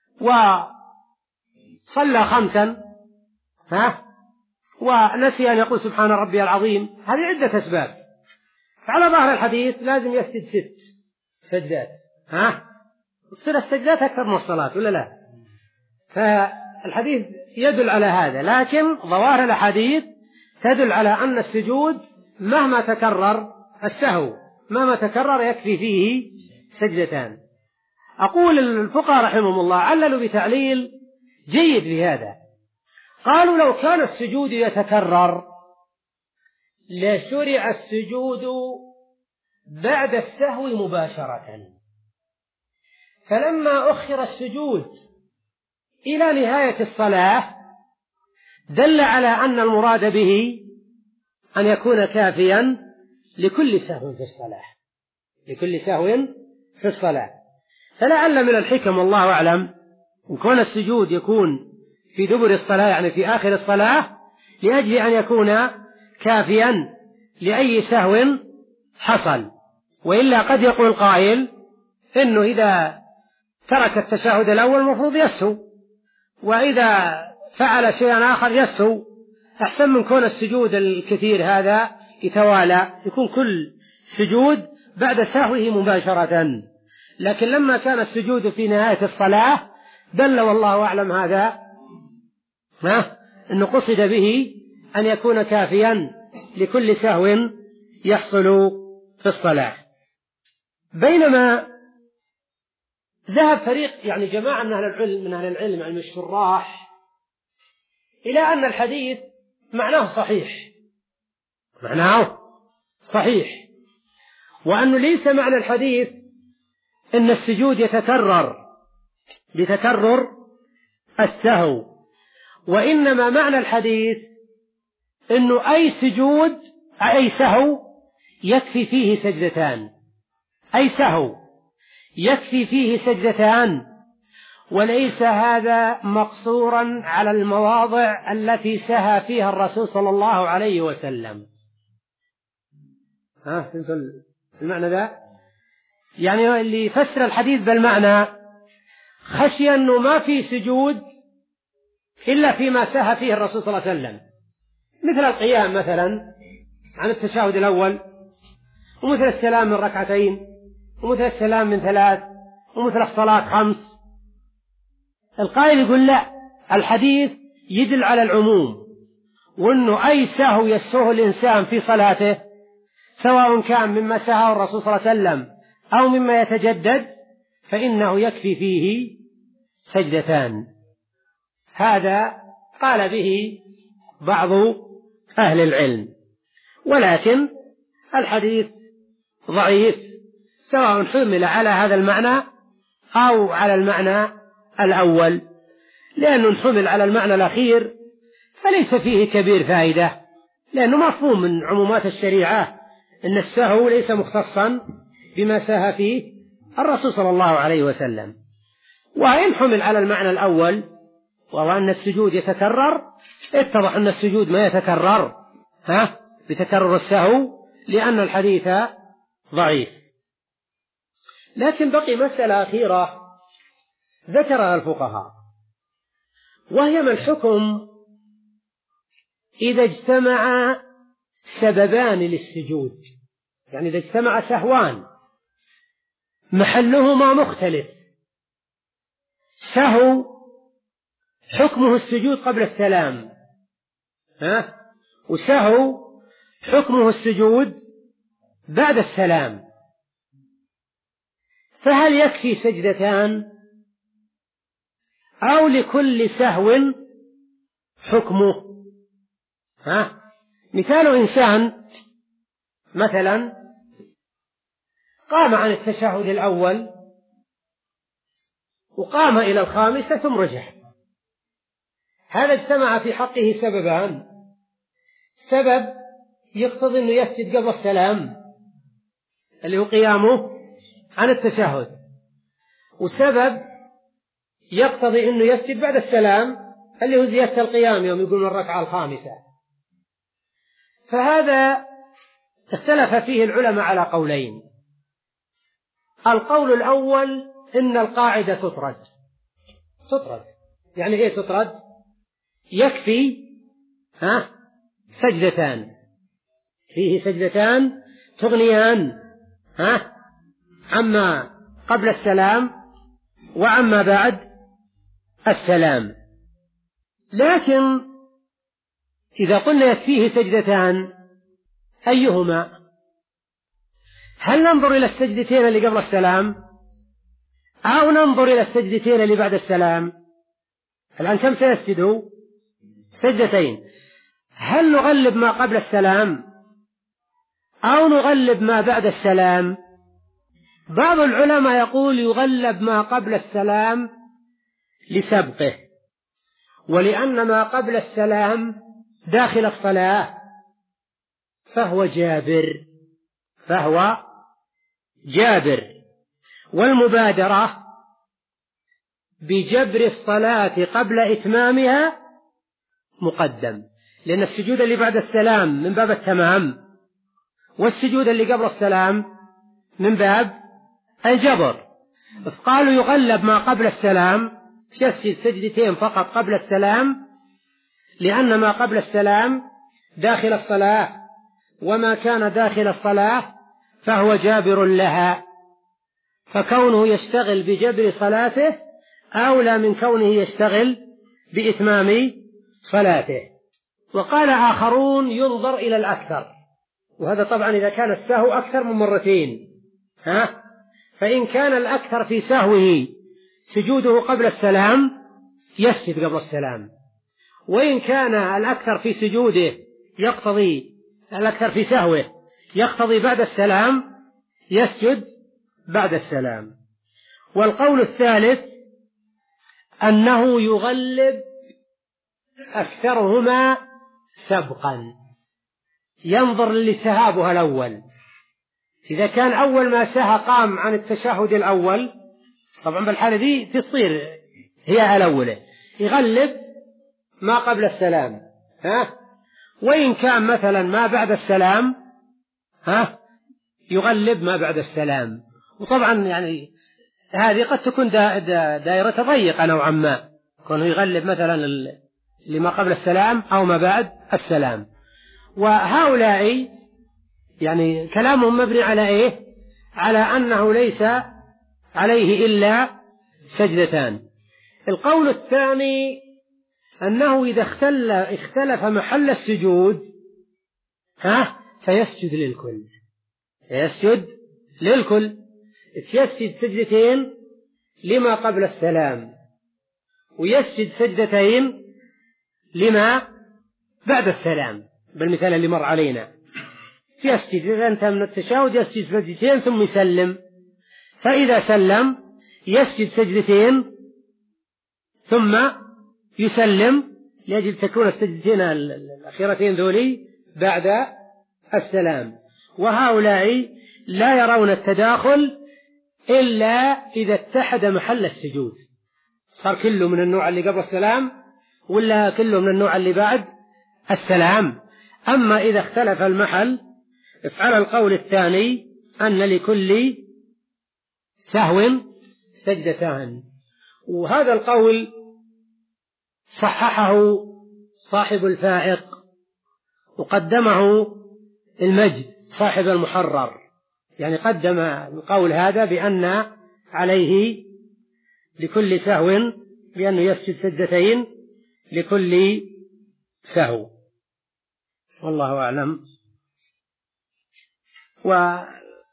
وصلى خمسا ها ونسي أن يقول سبحان ربي العظيم، هذه عدة أسباب. فعلى ظاهر الحديث لازم يسجد ست سجدات ها تصير السجدات أكثر من الصلاة ولا لا؟ فالحديث يدل على هذا، لكن ظواهر الحديث تدل على أن السجود مهما تكرر السهو مهما تكرر يكفي فيه سجدتان. أقول الفقهاء رحمهم الله عللوا بتعليل جيد بهذا، قالوا لو كان السجود يتكرر لشرع السجود بعد السهو مباشرة، فلما أخر السجود إلى نهاية الصلاة دل على أن المراد به أن يكون كافيا لكل سهو في الصلاة لكل سهو في الصلاة. فلعل من الحكم والله أعلم إن كان السجود يكون في دبر الصلاة يعني في آخر الصلاة لأجل أن يكون كافيا لأي سهو حصل، وإلا قد يقول قائل إنه إذا ترك التشهد الأول المفروض يسهو، وإذا فعل شيئا آخر يسهو، أحسن من كون السجود الكثير هذا يتوالى يكون كل سجود بعد سهوه مباشرة. لكن لما كان السجود في نهاية الصلاة دل والله أعلم هذا ما أنه قصد به أن يكون كافيا لكل سهو يحصل في الصلاة. بينما ذهب فريق يعني جماعة من أهل العلم من أهل العلم يعني الشراح إلى أن الحديث معناه صحيح معناه صحيح وأنه ليس معنى الحديث إن السجود يتكرر بتكرر السهو، وإنما معنى الحديث إنه أي سجود أي سهو يكفي فيه سجدتان أي سهو يكفي فيه سجدتان، وليس هذا مقصورا على المواضع التي سهى فيها الرسول صلى الله عليه وسلم. ها تنسوا المعنى ذا؟ يعني اللي يفسر الحديث بالمعنى خشي أنه ما في سجود إلا فيما سهى فيه الرسول صلى الله عليه وسلم، مثل القيام مثلا عن التشهد الأول، ومثل السلام من ركعتين، ومثل السلام من ثلاث، ومثل الصلاة خمس. القائل يقول لا، الحديث يدل على العموم، وأنه أي سهو يسهو الإنسان في صلاته سواء كان مما سهى الرسول صلى الله عليه وسلم أو مما يتجدد فإنه يكفي فيه سجدتان. هذا قال به بعض أهل العلم، ولكن الحديث ضعيف سواء حمل على هذا المعنى أو على المعنى الأول، لأنه حمل على المعنى الأخير فليس فيه كبير فائدة، لأنه مفهوم من عمومات الشريعة أن السهو ليس مختصا بما سهى فيه الرسول صلى الله عليه وسلم. وإن حمل على المعنى الأول وهو أن السجود يتكرر، اتضح أن السجود ما يتكرر ها بتكرر السهو لأن الحديث ضعيف. لكن بقي مسألة أخيرة ذكرها الفقهاء، وهي ما الحكم إذا اجتمع سببان للسجود، يعني إذا اجتمع سهوان محلهما مختلف، سهو حكمه السجود قبل السلام ها وسهو حكمه السجود بعد السلام، فهل يكفي سجدتان أو لكل سهو حكمه؟ ها مثال إنسان مثلا قام عن التشهد الأول وقام إلى الخامسة ثم رجع، هذا اجتمع في حقه سببان: سبب يقتضي أنه يسجد قبل السلام اللي هو قيامه عن التشهد، وسبب يقتضي أنه يسجد بعد السلام اللي هو زيادة القيام يوم يقول من الركعة الخامسة. فهذا اختلف فيه العلماء على قولين. القول الأول إن القاعدة تطرد. تطرد يعني إيه تطرد؟ يكفي ها سجدتان، فيه سجدتان تغنيان ها عما قبل السلام وعما بعد السلام. لكن إذا قلنا يكفيه سجدتان أيهما؟ هل ننظر إلى السجدتين اللي قبل السلام أو ننظر إلى السجدتين اللي بعد السلام؟ الآن كم سيسجد؟ سجدتين. هل نغلب ما قبل السلام أو نغلب ما بعد السلام؟ بعض العلماء يقول يغلب ما قبل السلام لسبقه، ولأن ما قبل السلام داخل الصلاة فهو جابر فهو جابر والمبادرة بجبر الصلاة قبل إتمامها مقدم، لأن السجود اللي بعد السلام من باب التمام، والسجود اللي قبل السلام من باب الجبر. قالوا يغلب ما قبل السلام، يسجد سجدتين فقط قبل السلام، لأن ما قبل السلام داخل الصلاة، وما كان داخل الصلاة فهو جابر لها، فكونه يشتغل بجبر صلاته أولى من كونه يشتغل بإتمام صلاته. وقال آخرون ينظر إلى الأكثر، وهذا طبعا إذا كان السهو أكثر من مرتين ها؟ فإن كان الأكثر في سهوه سجوده قبل السلام يسجد قبل السلام، وإن كان الأكثر في سجوده يقتضي الأكثر في سهوه يقتضي بعد السلام يسجد بعد السلام. والقول الثالث أنه يغلب أكثرهما سبقا، ينظر لسهابها الأول. إذا كان أول ما سهى قام عن التشهد الأول، طبعا بالحالة دي تصير هي الأولى، يغلب ما قبل السلام ها؟ وإن كان مثلا ما بعد السلام ها يغلب ما بعد السلام. وطبعا يعني هذه قد تكون دا دا دائرة ضيقة نوعا ما، كونه يغلب مثلا لما قبل السلام أو ما بعد السلام. وهؤلاء يعني كلامهم مبني على إيه؟ على أنه ليس عليه إلا سجدتان. القول الثاني أنه إذا اختل اختلف محل السجود ها فيسجد للكل، يسجد للكل، يسجد سجدتين لما قبل السلام ويسجد سجدتين لما بعد السلام، بالمثال اللي مر علينا يسجد إذا انتهى من التشهد يسجد سجدتين ثم يسلم، فإذا سلم يسجد سجدتين ثم يسلم لأجل تكون السجدتين الأخيرتين ذولي بعد السلام. وهؤلاء لا يرون التداخل إلا إذا اتحد محل السجود، صار كله من النوع اللي قبل السلام ولا كله من النوع اللي بعد السلام. أما إذا اختلف المحل افعل القول الثاني أن لكل سهو سجدتان. وهذا القول صححه صاحب الفائق وقدمه المجد صاحب المحرر، يعني قدم القول هذا بأن عليه لكل سهو بأنه يسجد سجدتين لكل سهو، والله أعلم. ونعم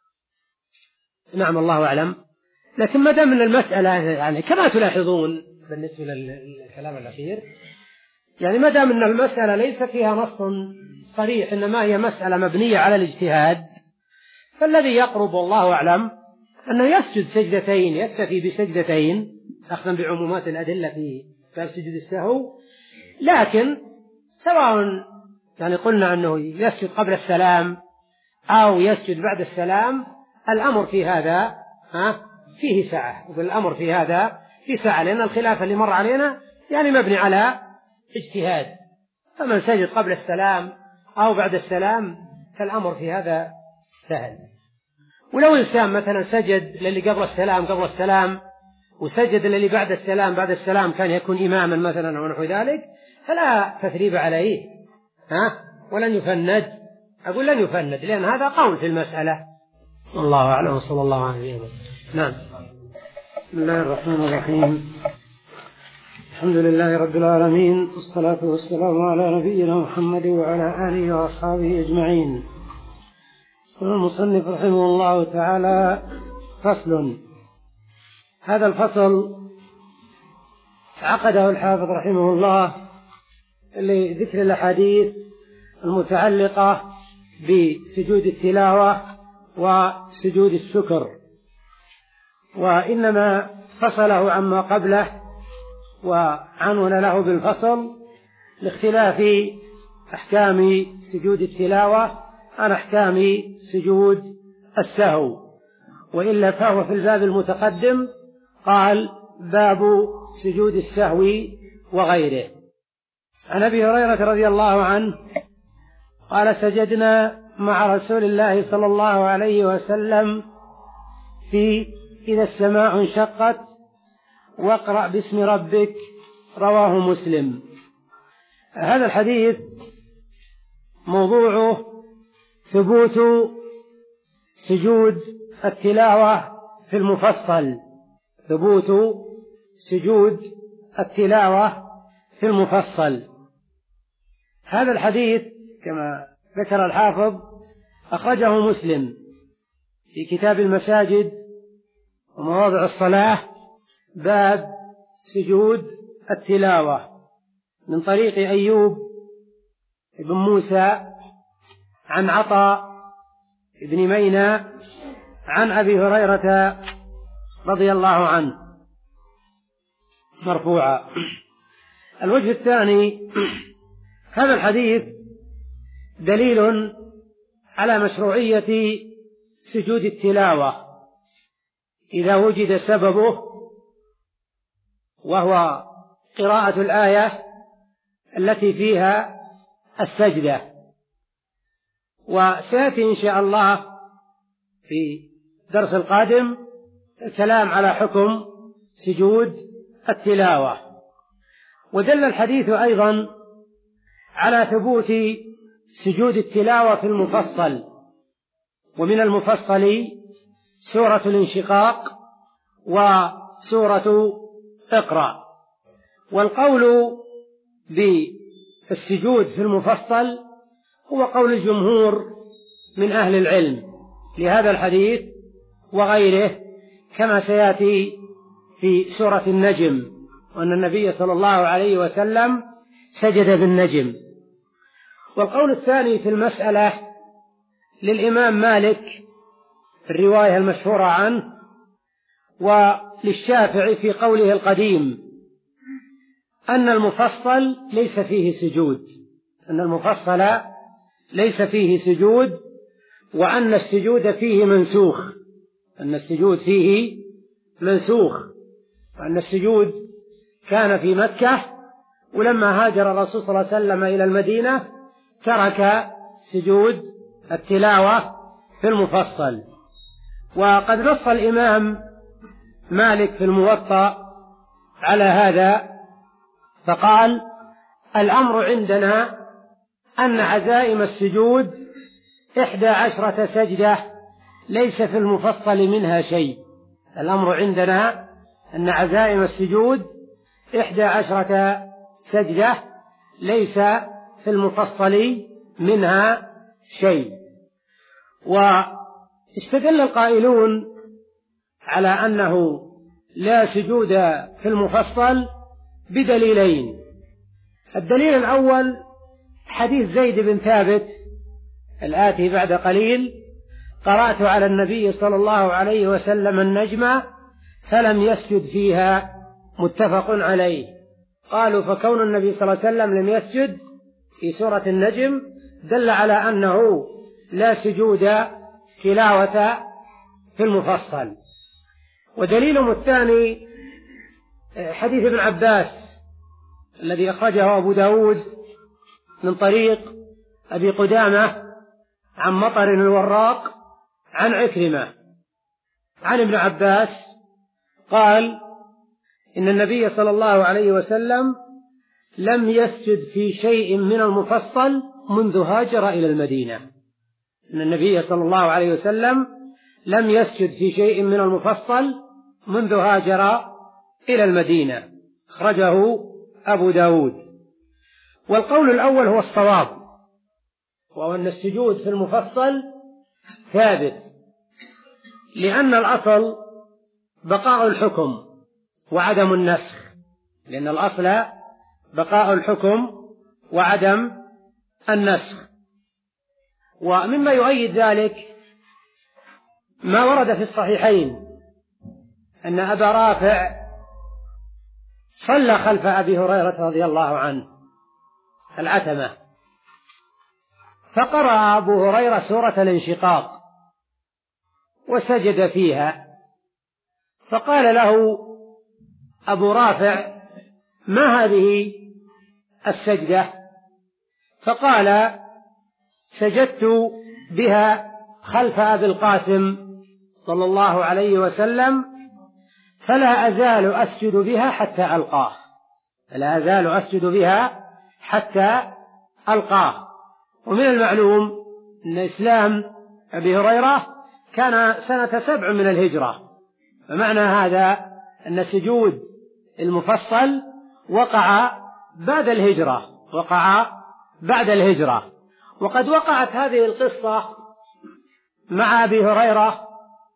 الله أعلم. لكن ما دام من المسألة يعني كما تلاحظون بالنسبة للكلام الأخير، يعني ما دام أن المسألة ليس فيها نص صريح إنما هي مسألة مبنية على الاجتهاد، فالذي يقرب والله أعلم أنه يسجد سجدتين، يكتفي بسجدتين أخذا بعمومات الأدلة في باب سجود السهو. لكن سواء يعني قلنا أنه يسجد قبل السلام أو يسجد بعد السلام، الأمر في هذا ها فيه سعة، والأمر في هذا في سعة، لأن الخلاف اللي مر علينا يعني مبني على اجتهاد، فمن سجد قبل السلام أو بعد السلام فالأمر في هذا سهل. ولو إنسان مثلا سجد للي قبل السلام قبل السلام وسجد للي بعد السلام بعد السلام، كان يكون إماما مثلا أو نحو ذلك، فلا تثريب عليه ها ولن يفند، أقول لن يفند، لأن هذا قول في المسألة. والله أعلم وصلى الله عليه وسلم. نعم. بسم الله الرحمن الرحيم. الحمد لله رب العالمين، والصلاة والسلام على نبينا محمد وعلى آله وأصحابه أجمعين. قال المصنف رحمه الله تعالى: فصل. هذا الفصل عقده الحافظ رحمه الله لذكر الأحاديث المتعلقة بسجود التلاوة وسجود الشكر، وإنما فصله عما قبله وعنون له بالفصل لاختلاف أحكام سجود التلاوة عن أحكام سجود السهو، وإلا فهو في الباب المتقدم قال: باب سجود السهو وغيره. عن أبي هريرة رضي الله عنه قال: سجدنا مع رسول الله صلى الله عليه وسلم في إذا السماء انشقت واقرأ باسم ربك، رواه مسلم. هذا الحديث موضوعه ثبوت سجود التلاوة في المفصل، ثبوت سجود التلاوة في المفصل. هذا الحديث كما ذكر الحافظ أخرجه مسلم في كتاب المساجد ومواضع الصلاة، باب سجود التلاوة، من طريق أيوب بن موسى عن عطاء بن ميناء عن أبي هريرة رضي الله عنه مرفوعا. الوجه الثاني: هذا الحديث دليل على مشروعية سجود التلاوة إذا وجد سببه، وهو قراءة الآية التي فيها السجدة. وسيأتي إن شاء الله في درس القادم الكلام على حكم سجود التلاوة. ودل الحديث أيضا على ثبوت سجود التلاوة في المفصل، ومن المفصل سورة الانشقاق وسورة اقرأ. والقول بالسجود في المفصل هو قول الجمهور من أهل العلم لهذا الحديث وغيره، كما سيأتي في سورة النجم، وأن النبي صلى الله عليه وسلم سجد بالنجم. والقول الثاني في المسألة للإمام مالك في الرواية المشهورة عنه، وللشافعي في قوله القديم، أن المفصل ليس فيه سجود، أن المفصل ليس فيه سجود، وأن السجود فيه منسوخ، أن السجود فيه منسوخ، وأن السجود كان في مكة، ولما هاجر الرسول صلى الله عليه وسلم إلى المدينة ترك سجود التلاوة في المفصل. وقد نص الإمام مالك في الموطأ على هذا، فقال: الأمر عندنا أن عزائم السجود إحدى عشرة سجدة ليس في المفصل منها شيء. الأمر عندنا أن عزائم السجود إحدى عشرة سجدة ليس في المفصل منها شيء. واستدل القائلون على أنه لا سجود في المفصل بدليلين. الدليل الأول حديث زيد بن ثابت الآتي بعد قليل: قرأت على النبي صلى الله عليه وسلم النجمة فلم يسجد فيها، متفق عليه. قالوا: فكون النبي صلى الله عليه وسلم لم يسجد في سورة النجم دل على أنه لا سجود تلاوة في المفصل. ودليلهم الثاني حديث ابن عباس الذي أخرجه أبو داود من طريق أبي قدامة عن مطر الوراق عن عكرمة عن ابن عباس قال إن النبي صلى الله عليه وسلم لم يسجد في شيء من المفصل منذ هاجر إلى المدينة. إن النبي صلى الله عليه وسلم لم يسجد في شيء من المفصل منذ هاجر إلى المدينة. أخرجه أبو داود. والقول الأول هو الصواب، وهو أن السجود في المفصل ثابت، لأن الأصل بقاء الحكم وعدم النسخ، لأن الأصل بقاء الحكم وعدم النسخ. ومما يؤيد ذلك ما ورد في الصحيحين أن أبا رافع صلى خلف أبي هريرة رضي الله عنه العتمة، فقرأ أبو هريرة سورة الانشقاق وسجد فيها، فقال له أبو رافع: ما هذه السجدة؟ فقال: سجدت بها خلف أبي القاسم صلى الله عليه وسلم، فلا أزال أسجد بها حتى ألقاه فلا أزال أسجد بها حتى ألقاه. ومن المعلوم أن إسلام أبي هريرة كان سنة سبع من الهجرة، فمعنى هذا أن سجود المفصل وقع بعد الهجرة وقع بعد الهجرة. وقد وقعت هذه القصة مع أبي هريرة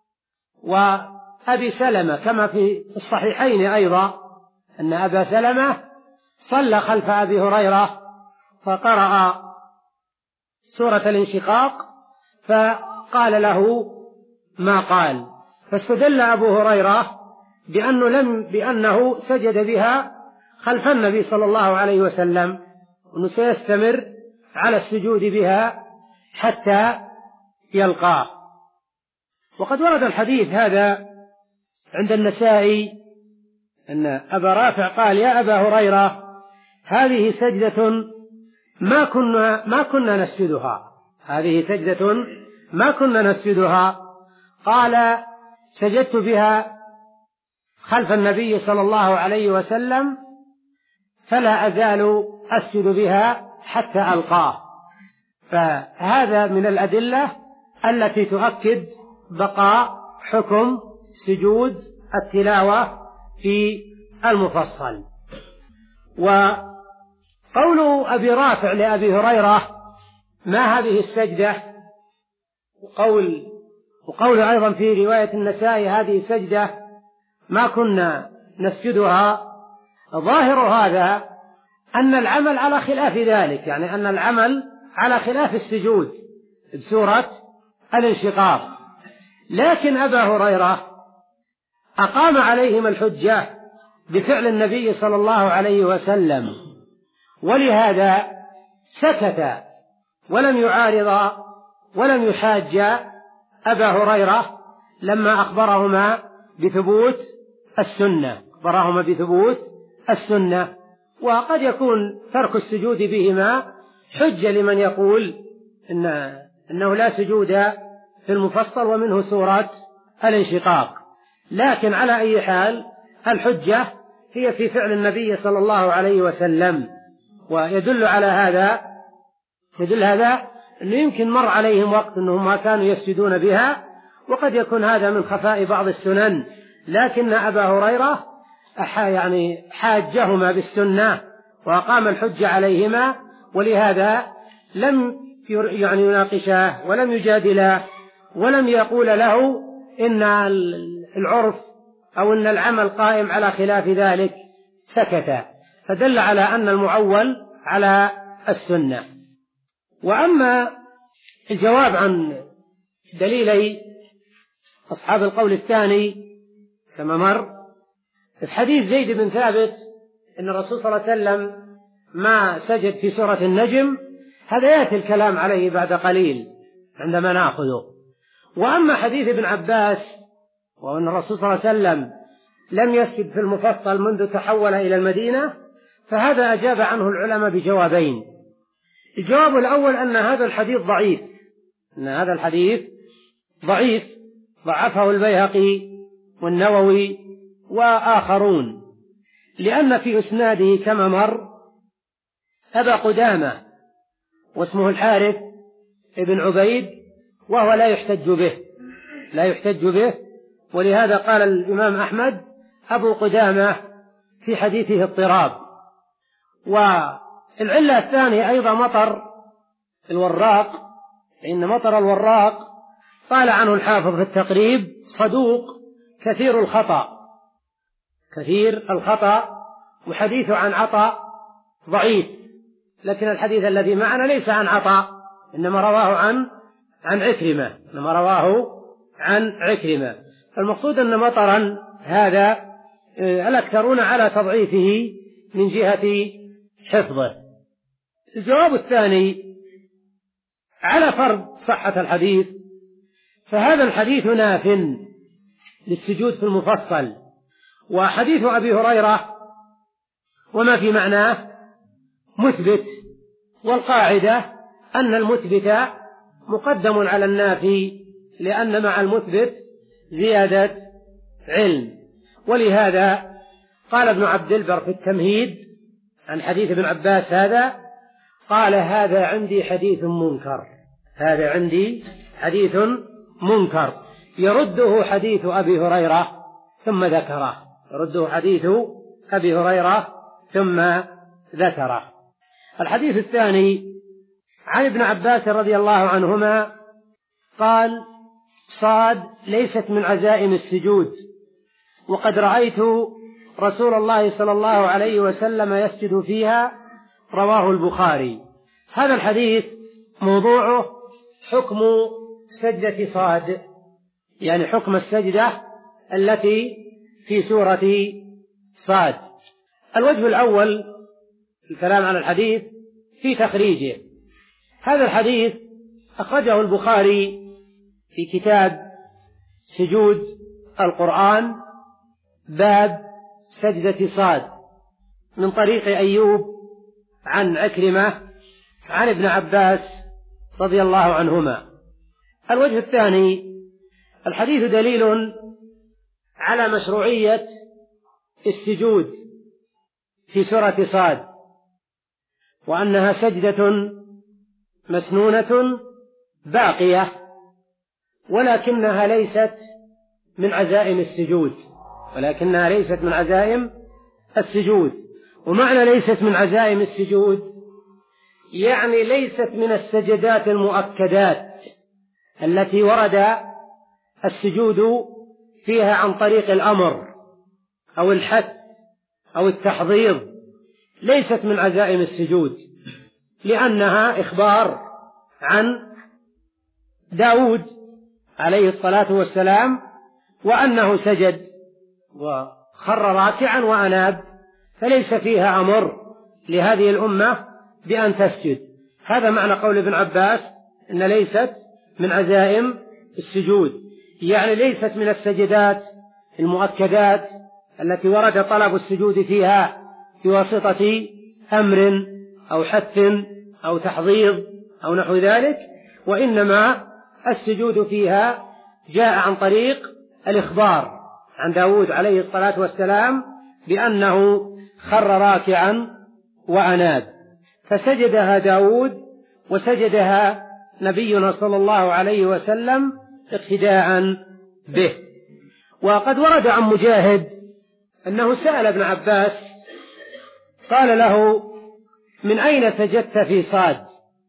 وأبي سلمة كما في الصحيحين أيضا، أن أبا سلمة صلى خلف أبي هريرة فقرأ سورة الانشقاق فقال له ما قال، فاستدل أبو هريرة بأنه, لم بأنه سجد بها خلف النبي صلى الله عليه وسلم، وأنه سيستمر على السجود بها حتى يلقاه. وقد ورد الحديث هذا عند النسائي أن أبا رافع قال: يا أبا هريرة، هذه سجدة ما كنا ما كنا نسجدها هذه سجدة ما كنا نسجدها قال: سجدت بها خلف النبي صلى الله عليه وسلم، فلا أزال أسجد بها حتى ألقاه. فهذا من الأدلة التي تؤكد بقاء حكم سجود التلاوة في المفصل. وقول أبي رافع لأبي هريرة: ما هذه السجدة؟ وقول وقول أيضا في رواية النسائي: هذه سجدة ما كنا نسجدها. ظاهر هذا أن العمل على خلاف ذلك، يعني أن العمل على خلاف السجود بسورة الانشقاق. لكن أبا هريرة أقام عليهم الحجة بفعل النبي صلى الله عليه وسلم، ولهذا سكت ولم يعارض ولم يحاج أبا هريرة لما أخبرهما بثبوت السنة أخبرهما بثبوت السنة. وقد يكون ترك السجود بهما حجة لمن يقول إن إنه لا سجود في المفصل ومنه سورة الانشقاق. لكن على أي حال الحجة هي في فعل النبي صلى الله عليه وسلم. ويدل على هذا يدل هذا أنه يمكن مر عليهم وقت أنهم ما كانوا يسجدون بها، وقد يكون هذا من خفاء بعض السنن، لكن أبا هريرة يعني حاجهما بالسنة وأقام الحجة عليهما، ولهذا لم يعني يناقشه ولم يجادله ولم يقول له إن العرف أو إن العمل قائم على خلاف ذلك، سكت. فدل على أن المعول على السنة. وأما الجواب عن دليلي أصحاب القول الثاني كما مر في حديث زيد بن ثابت أن الرسول صلى الله عليه وسلم ما سجد في سورة النجم، هذا يأتي الكلام عليه بعد قليل عندما نأخذه. وأما حديث ابن عباس وأن الرسول صلى الله عليه وسلم لم يسجد في المفصل منذ تحول إلى المدينة، فهذا أجاب عنه العلماء بجوابين. الجواب الأول أن هذا الحديث ضعيف، أن هذا الحديث ضعيف ضعفه البيهقي والنووي وآخرون، لأن في إسناده كما مر أبا قدامة واسمه الحارث ابن عبيد، وهو لا يحتج به لا يحتج به ولهذا قال الإمام أحمد أبو قدامة في حديثه اضطراب. والعلة الثانية أيضا مطر الوراق، فإن مطر الوراق قال عنه الحافظ في التقريب صدوق كثير الخطأ كثير الخطأ وحديثه عن عطاء ضعيف، لكن الحديث الذي معنا ليس عن عطاء، إنما رواه عن عن عكرمة إنما رواه عن عكرمة. المقصود أن مطرا هذا الأكثرون على تضعيفه من جهة حفظه. الجواب الثاني على فرض صحة الحديث، فهذا الحديث ناف للسجود في المفصل، وحديث أبي هريرة وما في معناه مثبت، والقاعدة أن المثبت مقدم على النافي، لأن مع المثبت زيادة علم. ولهذا قال ابن عبد البر في التمهيد عن حديث ابن عباس هذا، قال هذا عندي حديث منكر هذا عندي حديث منكر يرده حديث أبي هريرة ثم ذكره يرده حديث أبي هريرة ثم ذكره. الحديث الثاني عن ابن عباس رضي الله عنهما قال صاد ليست من عزائم السجود، وقد رأيت رسول الله صلى الله عليه وسلم يسجد فيها، رواه البخاري. هذا الحديث موضوعه حكم سجدة صاد، يعني حكم السجدة التي في سورة صاد. الوجه الأول الكلام عن الحديث في تخريجه. هذا الحديث أخرجه البخاري في كتاب سجود القرآن باب سجدة صاد من طريق أيوب عن عكرمة عن ابن عباس رضي الله عنهما. الوجه الثاني الحديث دليل على مشروعية السجود في سورة صاد، وأنها سجدة مسنونة باقية، ولكنها ليست من عزائم السجود ولكنها ليست من عزائم السجود. ومعنى ليست من عزائم السجود يعني ليست من السجدات المؤكدات التي ورد السجود فيها عن طريق الأمر أو الحث أو التحضيض، ليست من عزائم السجود، لأنها إخبار عن داود عليه الصلاة والسلام وأنه سجد وخر راكعا وأناب، فليس فيها أمر لهذه الأمة بأن تسجد. هذا معنى قول ابن عباس إن ليست من عزائم السجود، يعني ليست من السجدات المؤكدات التي ورد طلب السجود فيها بواسطة أمر أو حث أو تحضيض أو نحو ذلك، وإنما السجود فيها جاء عن طريق الإخبار عن داود عليه الصلاة والسلام بأنه خر راكعا وأناب، فسجدها داود وسجدها نبينا صلى الله عليه وسلم اقتداء به. وقد ورد عن مجاهد أنه سأل ابن عباس قال له من أين سجدت في صاد؟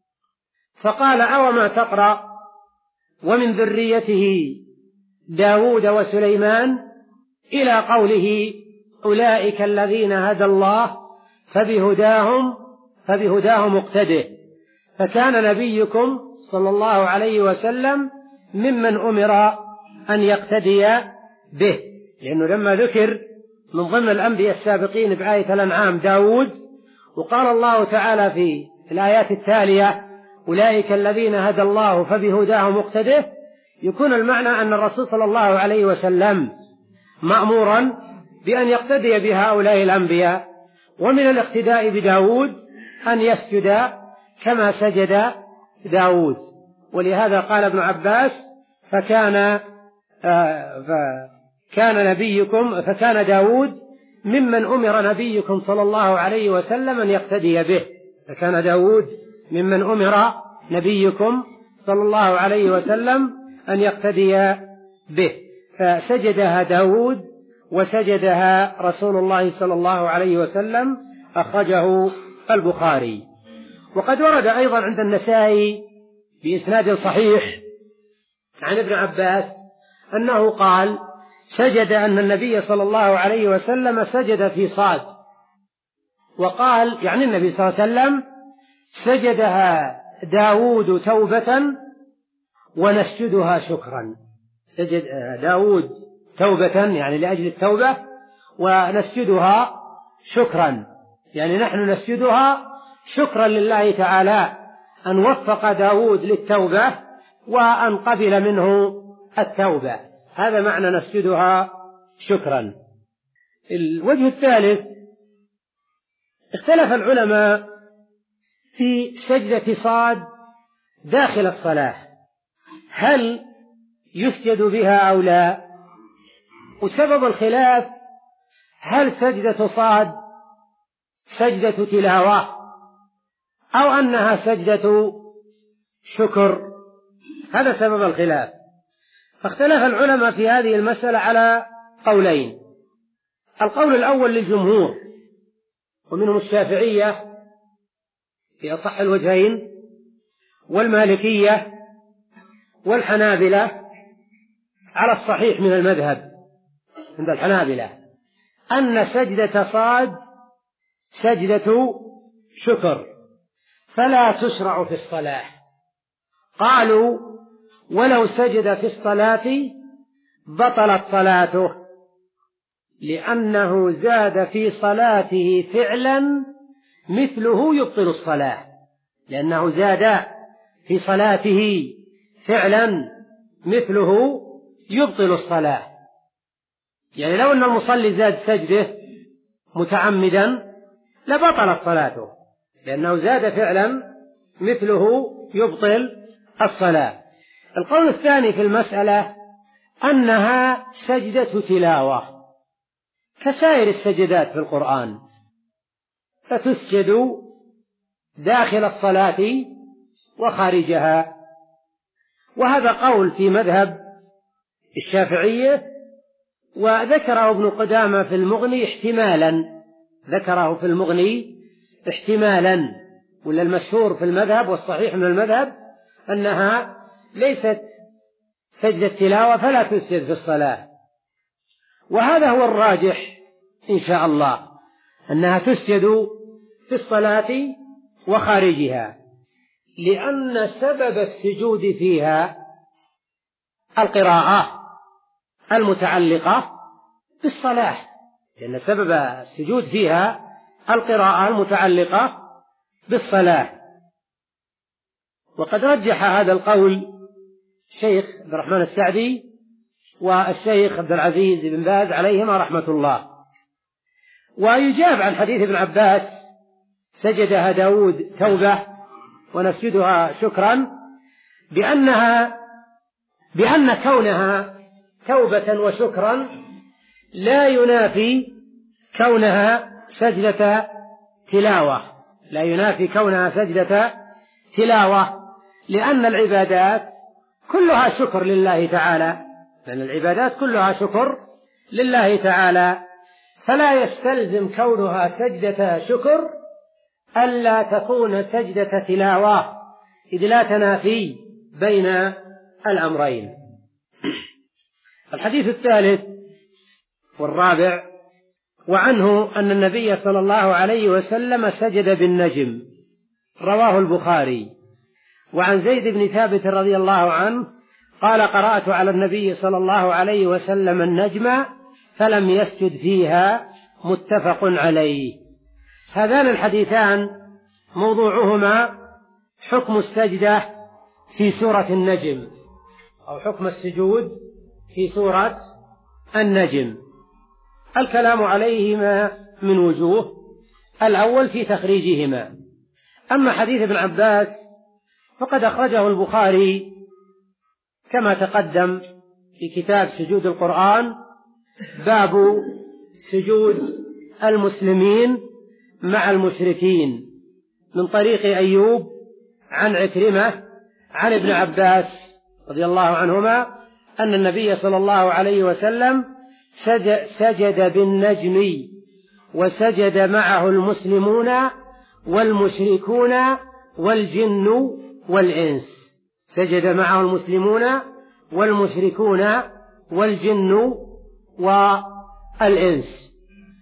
فقال أو ما تقرأ ومن ذريته داود وسليمان إلى قوله أولئك الذين هدى الله فبهداهم فبهداهم اقتده، فكان نبيكم صلى الله عليه وسلم ممن أمر أن يقتدي به، لأنه لما ذكر من ضمن الأنبياء السابقين بآية الأنعام داود، وقال الله تعالى في الآيات التالية أولئك الذين هدى الله فبهداه مقتده، يكون المعنى أن الرسول صلى الله عليه وسلم مأمورا بأن يقتدي بهؤلاء الأنبياء. ومن الاقتداء بداود أن يسجد كما سجد داود، ولهذا قال ابن عباس فكان آه فكان نبيكم فكان داود ممن أمر نبيكم صلى الله عليه وسلم أن يقتدي به، فكان داود ممن أمر نبيكم صلى الله عليه وسلم أن يقتدي به، فسجدها داود وسجدها رسول الله صلى الله عليه وسلم، أخرجه البخاري. وقد ورد أيضا عند النسائي بإسناد صحيح عن ابن عباس أنه قال سجد أن النبي صلى الله عليه وسلم سجد في صاد، وقال يعني النبي صلى الله عليه وسلم سجدها داود توبة ونسجدها شكرا. سجد داود توبة يعني لأجل التوبة، ونسجدها شكرا يعني نحن نسجدها شكرا لله تعالى أن وفق داود للتوبة وأن قبل منه التوبة، هذا معنى نسجدها شكرا. الوجه الثالث، اختلف العلماء في سجدة صاد داخل الصلاة، هل يسجد بها أو لا؟ وسبب الخلاف هل سجدة صاد سجدة تلاوة أو أنها سجدة شكر، هذا سبب الخلاف. فاختلف العلماء في هذه المسألة على قولين. القول الأول للجمهور ومنهم الشافعية في أصح الوجهين، والمالكية والحنابلة على الصحيح من المذهب عند الحنابلة أن سجدة صاد سجدة شكر فلا تشرع في الصلاة. قالوا ولو سجد في الصلاة بطلت صلاته، لأنه زاد في صلاته فعلا مثله يبطل الصلاة، لأنه زاد في صلاته فعلا مثله يبطل الصلاة. يعني لو أن المصلي زاد سجده متعمدا لبطلت صلاته، لأنه زاد فعلا مثله يبطل الصلاة. القول الثاني في المسألة أنها سجدة تلاوة كسائر السجدات في القرآن، فتسجد داخل الصلاة وخارجها، وهذا قول في مذهب الشافعية، وذكره ابن قدامة في المغني احتمالا، ذكره في المغني احتمالا، ولا المشهور في المذهب والصحيح من المذهب أنها ليست سجدة تلاوة فلا تسجد في الصلاة، وهذا هو الراجح إن شاء الله، أنها تسجد في الصلاة وخارجها، لأن سبب السجود فيها القراءة المتعلقة بالصلاة، لأن سبب السجود فيها القراءة المتعلقة بالصلاة. وقد رجح هذا القول الشيخ عبد الرحمن السعدي والشيخ عبد العزيز بن باز عليهما رحمة الله. ويجاب عن حديث ابن عباس سجدها داود توبة ونسجدها شكرا بأنها بأن كونها توبة وشكرا لا ينافي كونها سجدة تلاوة، لا ينافي كونها سجدة تلاوة، لأن العبادات كلها شكر لله تعالى، لأن العبادات كلها شكر لله تعالى، فلا يستلزم كونها سجدة شكر ألا تكون سجدة تلاوة، إذ لا تنافي بين الأمرين. الحديث الثالث والرابع، وعنه أن النبي صلى الله عليه وسلم سجد بالنجم، رواه البخاري. وعن زيد بن ثابت رضي الله عنه قال قرأت على النبي صلى الله عليه وسلم النجم فلم يسجد فيها، متفق عليه. هذان الحديثان موضوعهما حكم السجدة في سورة النجم، أو حكم السجود في سورة النجم. الكلام عليهما من وجوه: الأول في تخريجهما. أما حديث ابن عباس فقد أخرجه البخاري كما تقدم في كتاب سجود القرآن، باب سجود المسلمين مع المشركين، من طريق أيوب عن عكرمة عن ابن عباس رضي الله عنهما أن النبي صلى الله عليه وسلم سجد بالنجم وسجد معه المسلمون والمشركون والجن والإنس. سجد معه المسلمون والمشركون والجن والإنس.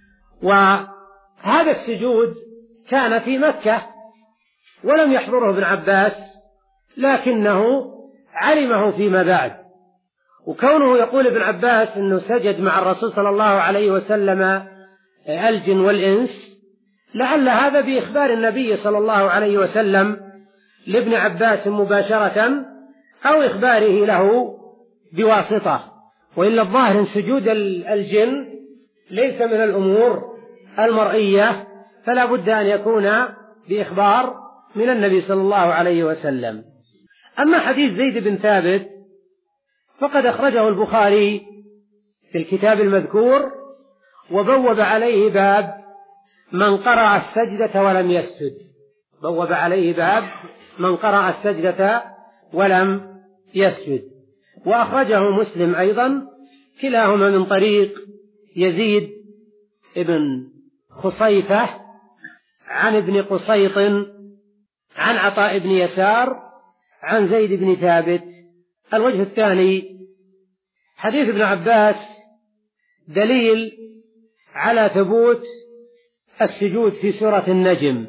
وهذا السجود كان في مكة ولم يحضره ابن عباس، لكنه علمه فيما بعد. وكونه يقول ابن عباس أنه سجد مع الرسول صلى الله عليه وسلم الجن والإنس، لعل هذا بإخبار النبي صلى الله عليه وسلم لابن عباس مباشرة أو إخباره له بواسطة. وإلا الظاهر أن سجود الجن ليس من الأمور المرئية، فلا بد أن يكون بإخبار من النبي صلى الله عليه وسلم. أما حديث زيد بن ثابت فقد أخرجه البخاري في الكتاب المذكور، وبوب عليه باب من قرأ السجدة ولم يسجد. بوب عليه باب من قرأ السجدة ولم يسجد. وأخرجه مسلم أيضا، كلاهما من طريق يزيد ابن خصيفة عن ابن قصيط عن عطاء بن يسار عن زيد بن ثابت. الوجه الثاني: حديث ابن عباس دليل على ثبوت السجود في سورة النجم،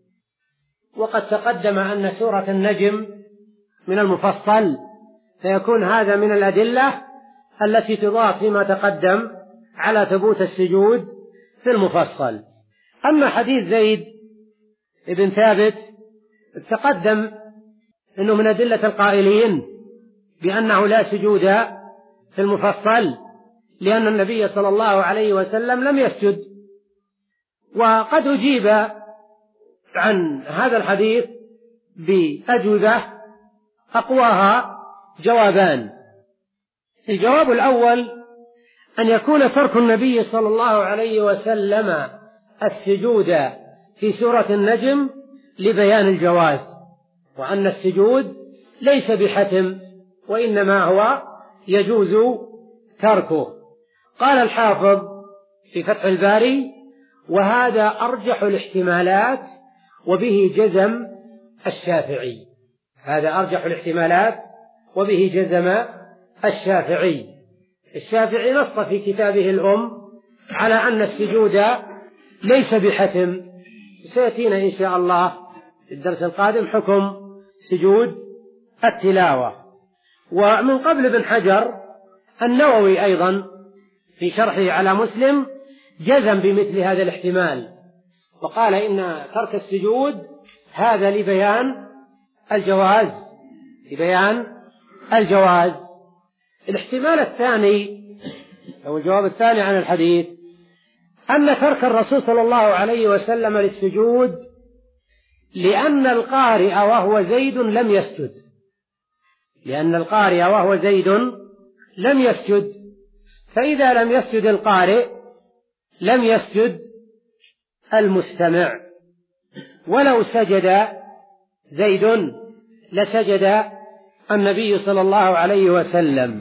وقد تقدم أن سورة النجم من المفصل، فيكون هذا من الأدلة التي تضاف فيما تقدم على ثبوت السجود في المفصل. أما حديث زيد بن ثابت تقدم أنه من أدلة القائلين بأنه لا سجود في المفصل، لأن النبي صلى الله عليه وسلم لم يسجد. وقد أجيب عن هذا الحديث بأجوبة أقواها جوابان. الجواب الأول أن يكون ترك النبي صلى الله عليه وسلم السجود في سورة النجم لبيان الجواز، وأن السجود ليس بحتم، وإنما هو يجوز تركه. قال الحافظ في فتح الباري: وهذا أرجح الاحتمالات وبه جزم الشافعي. هذا أرجح الاحتمالات وبه جزم الشافعي. الشافعي نص في كتابه الأم على أن السجود ليس بحتم. سيأتينا إن شاء الله في الدرس القادم حكم سجود التلاوة. ومن قبل ابن حجر النووي أيضا في شرحه على مسلم جزم بمثل هذا الاحتمال، وقال إن ترك السجود هذا لبيان الجواز لبيان الجواز. الاحتمال الثاني أو الجواب الثاني عن الحديث أن ترك الرسول صلى الله عليه وسلم للسجود لأن القارئ وهو زيد لم يسجد لأن القارئ وهو زيد لم يسجد فإذا لم يسجد القارئ لم يسجد المستمع، ولو سجد زيد لسجد النبي صلى الله عليه وسلم.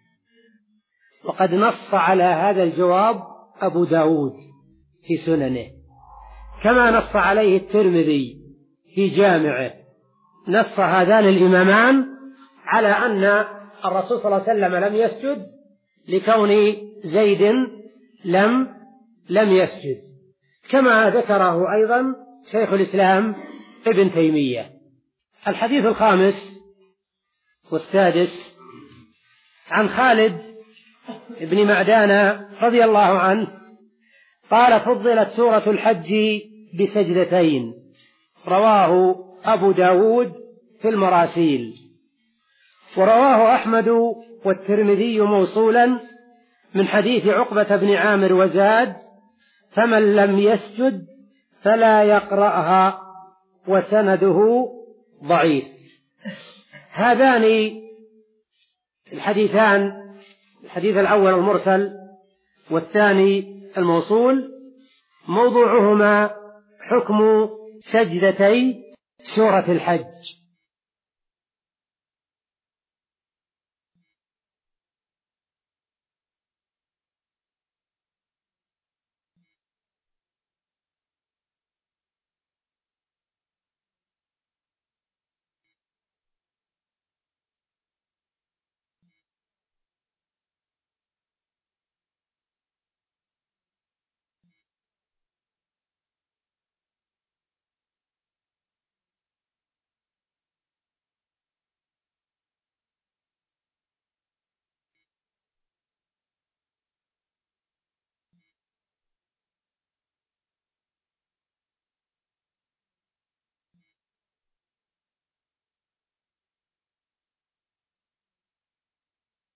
وقد نص على هذا الجواب أبو داود في سننه، كما نص عليه الترمذي في جامعه. نص هذان الإمامان على أن الرسول صلى الله عليه وسلم لم يسجد لكون زيد لم لم يسجد، كما ذكره أيضا شيخ الإسلام ابن تيمية. الحديث الخامس والسادس عن خالد بن معدان رضي الله عنه قال: فضلت سورة الحج بسجدتين. رواه أبو داود في المراسيل. ورواه أحمد والترمذي موصولا من حديث عقبة بن عامر وزاد: فمن لم يسجد فلا يقرأها، وسنده ضعيف. هذان الحديثان، الحديث الأول المرسل والثاني الموصول، موضوعهما حكم سجدتي سورة الحج.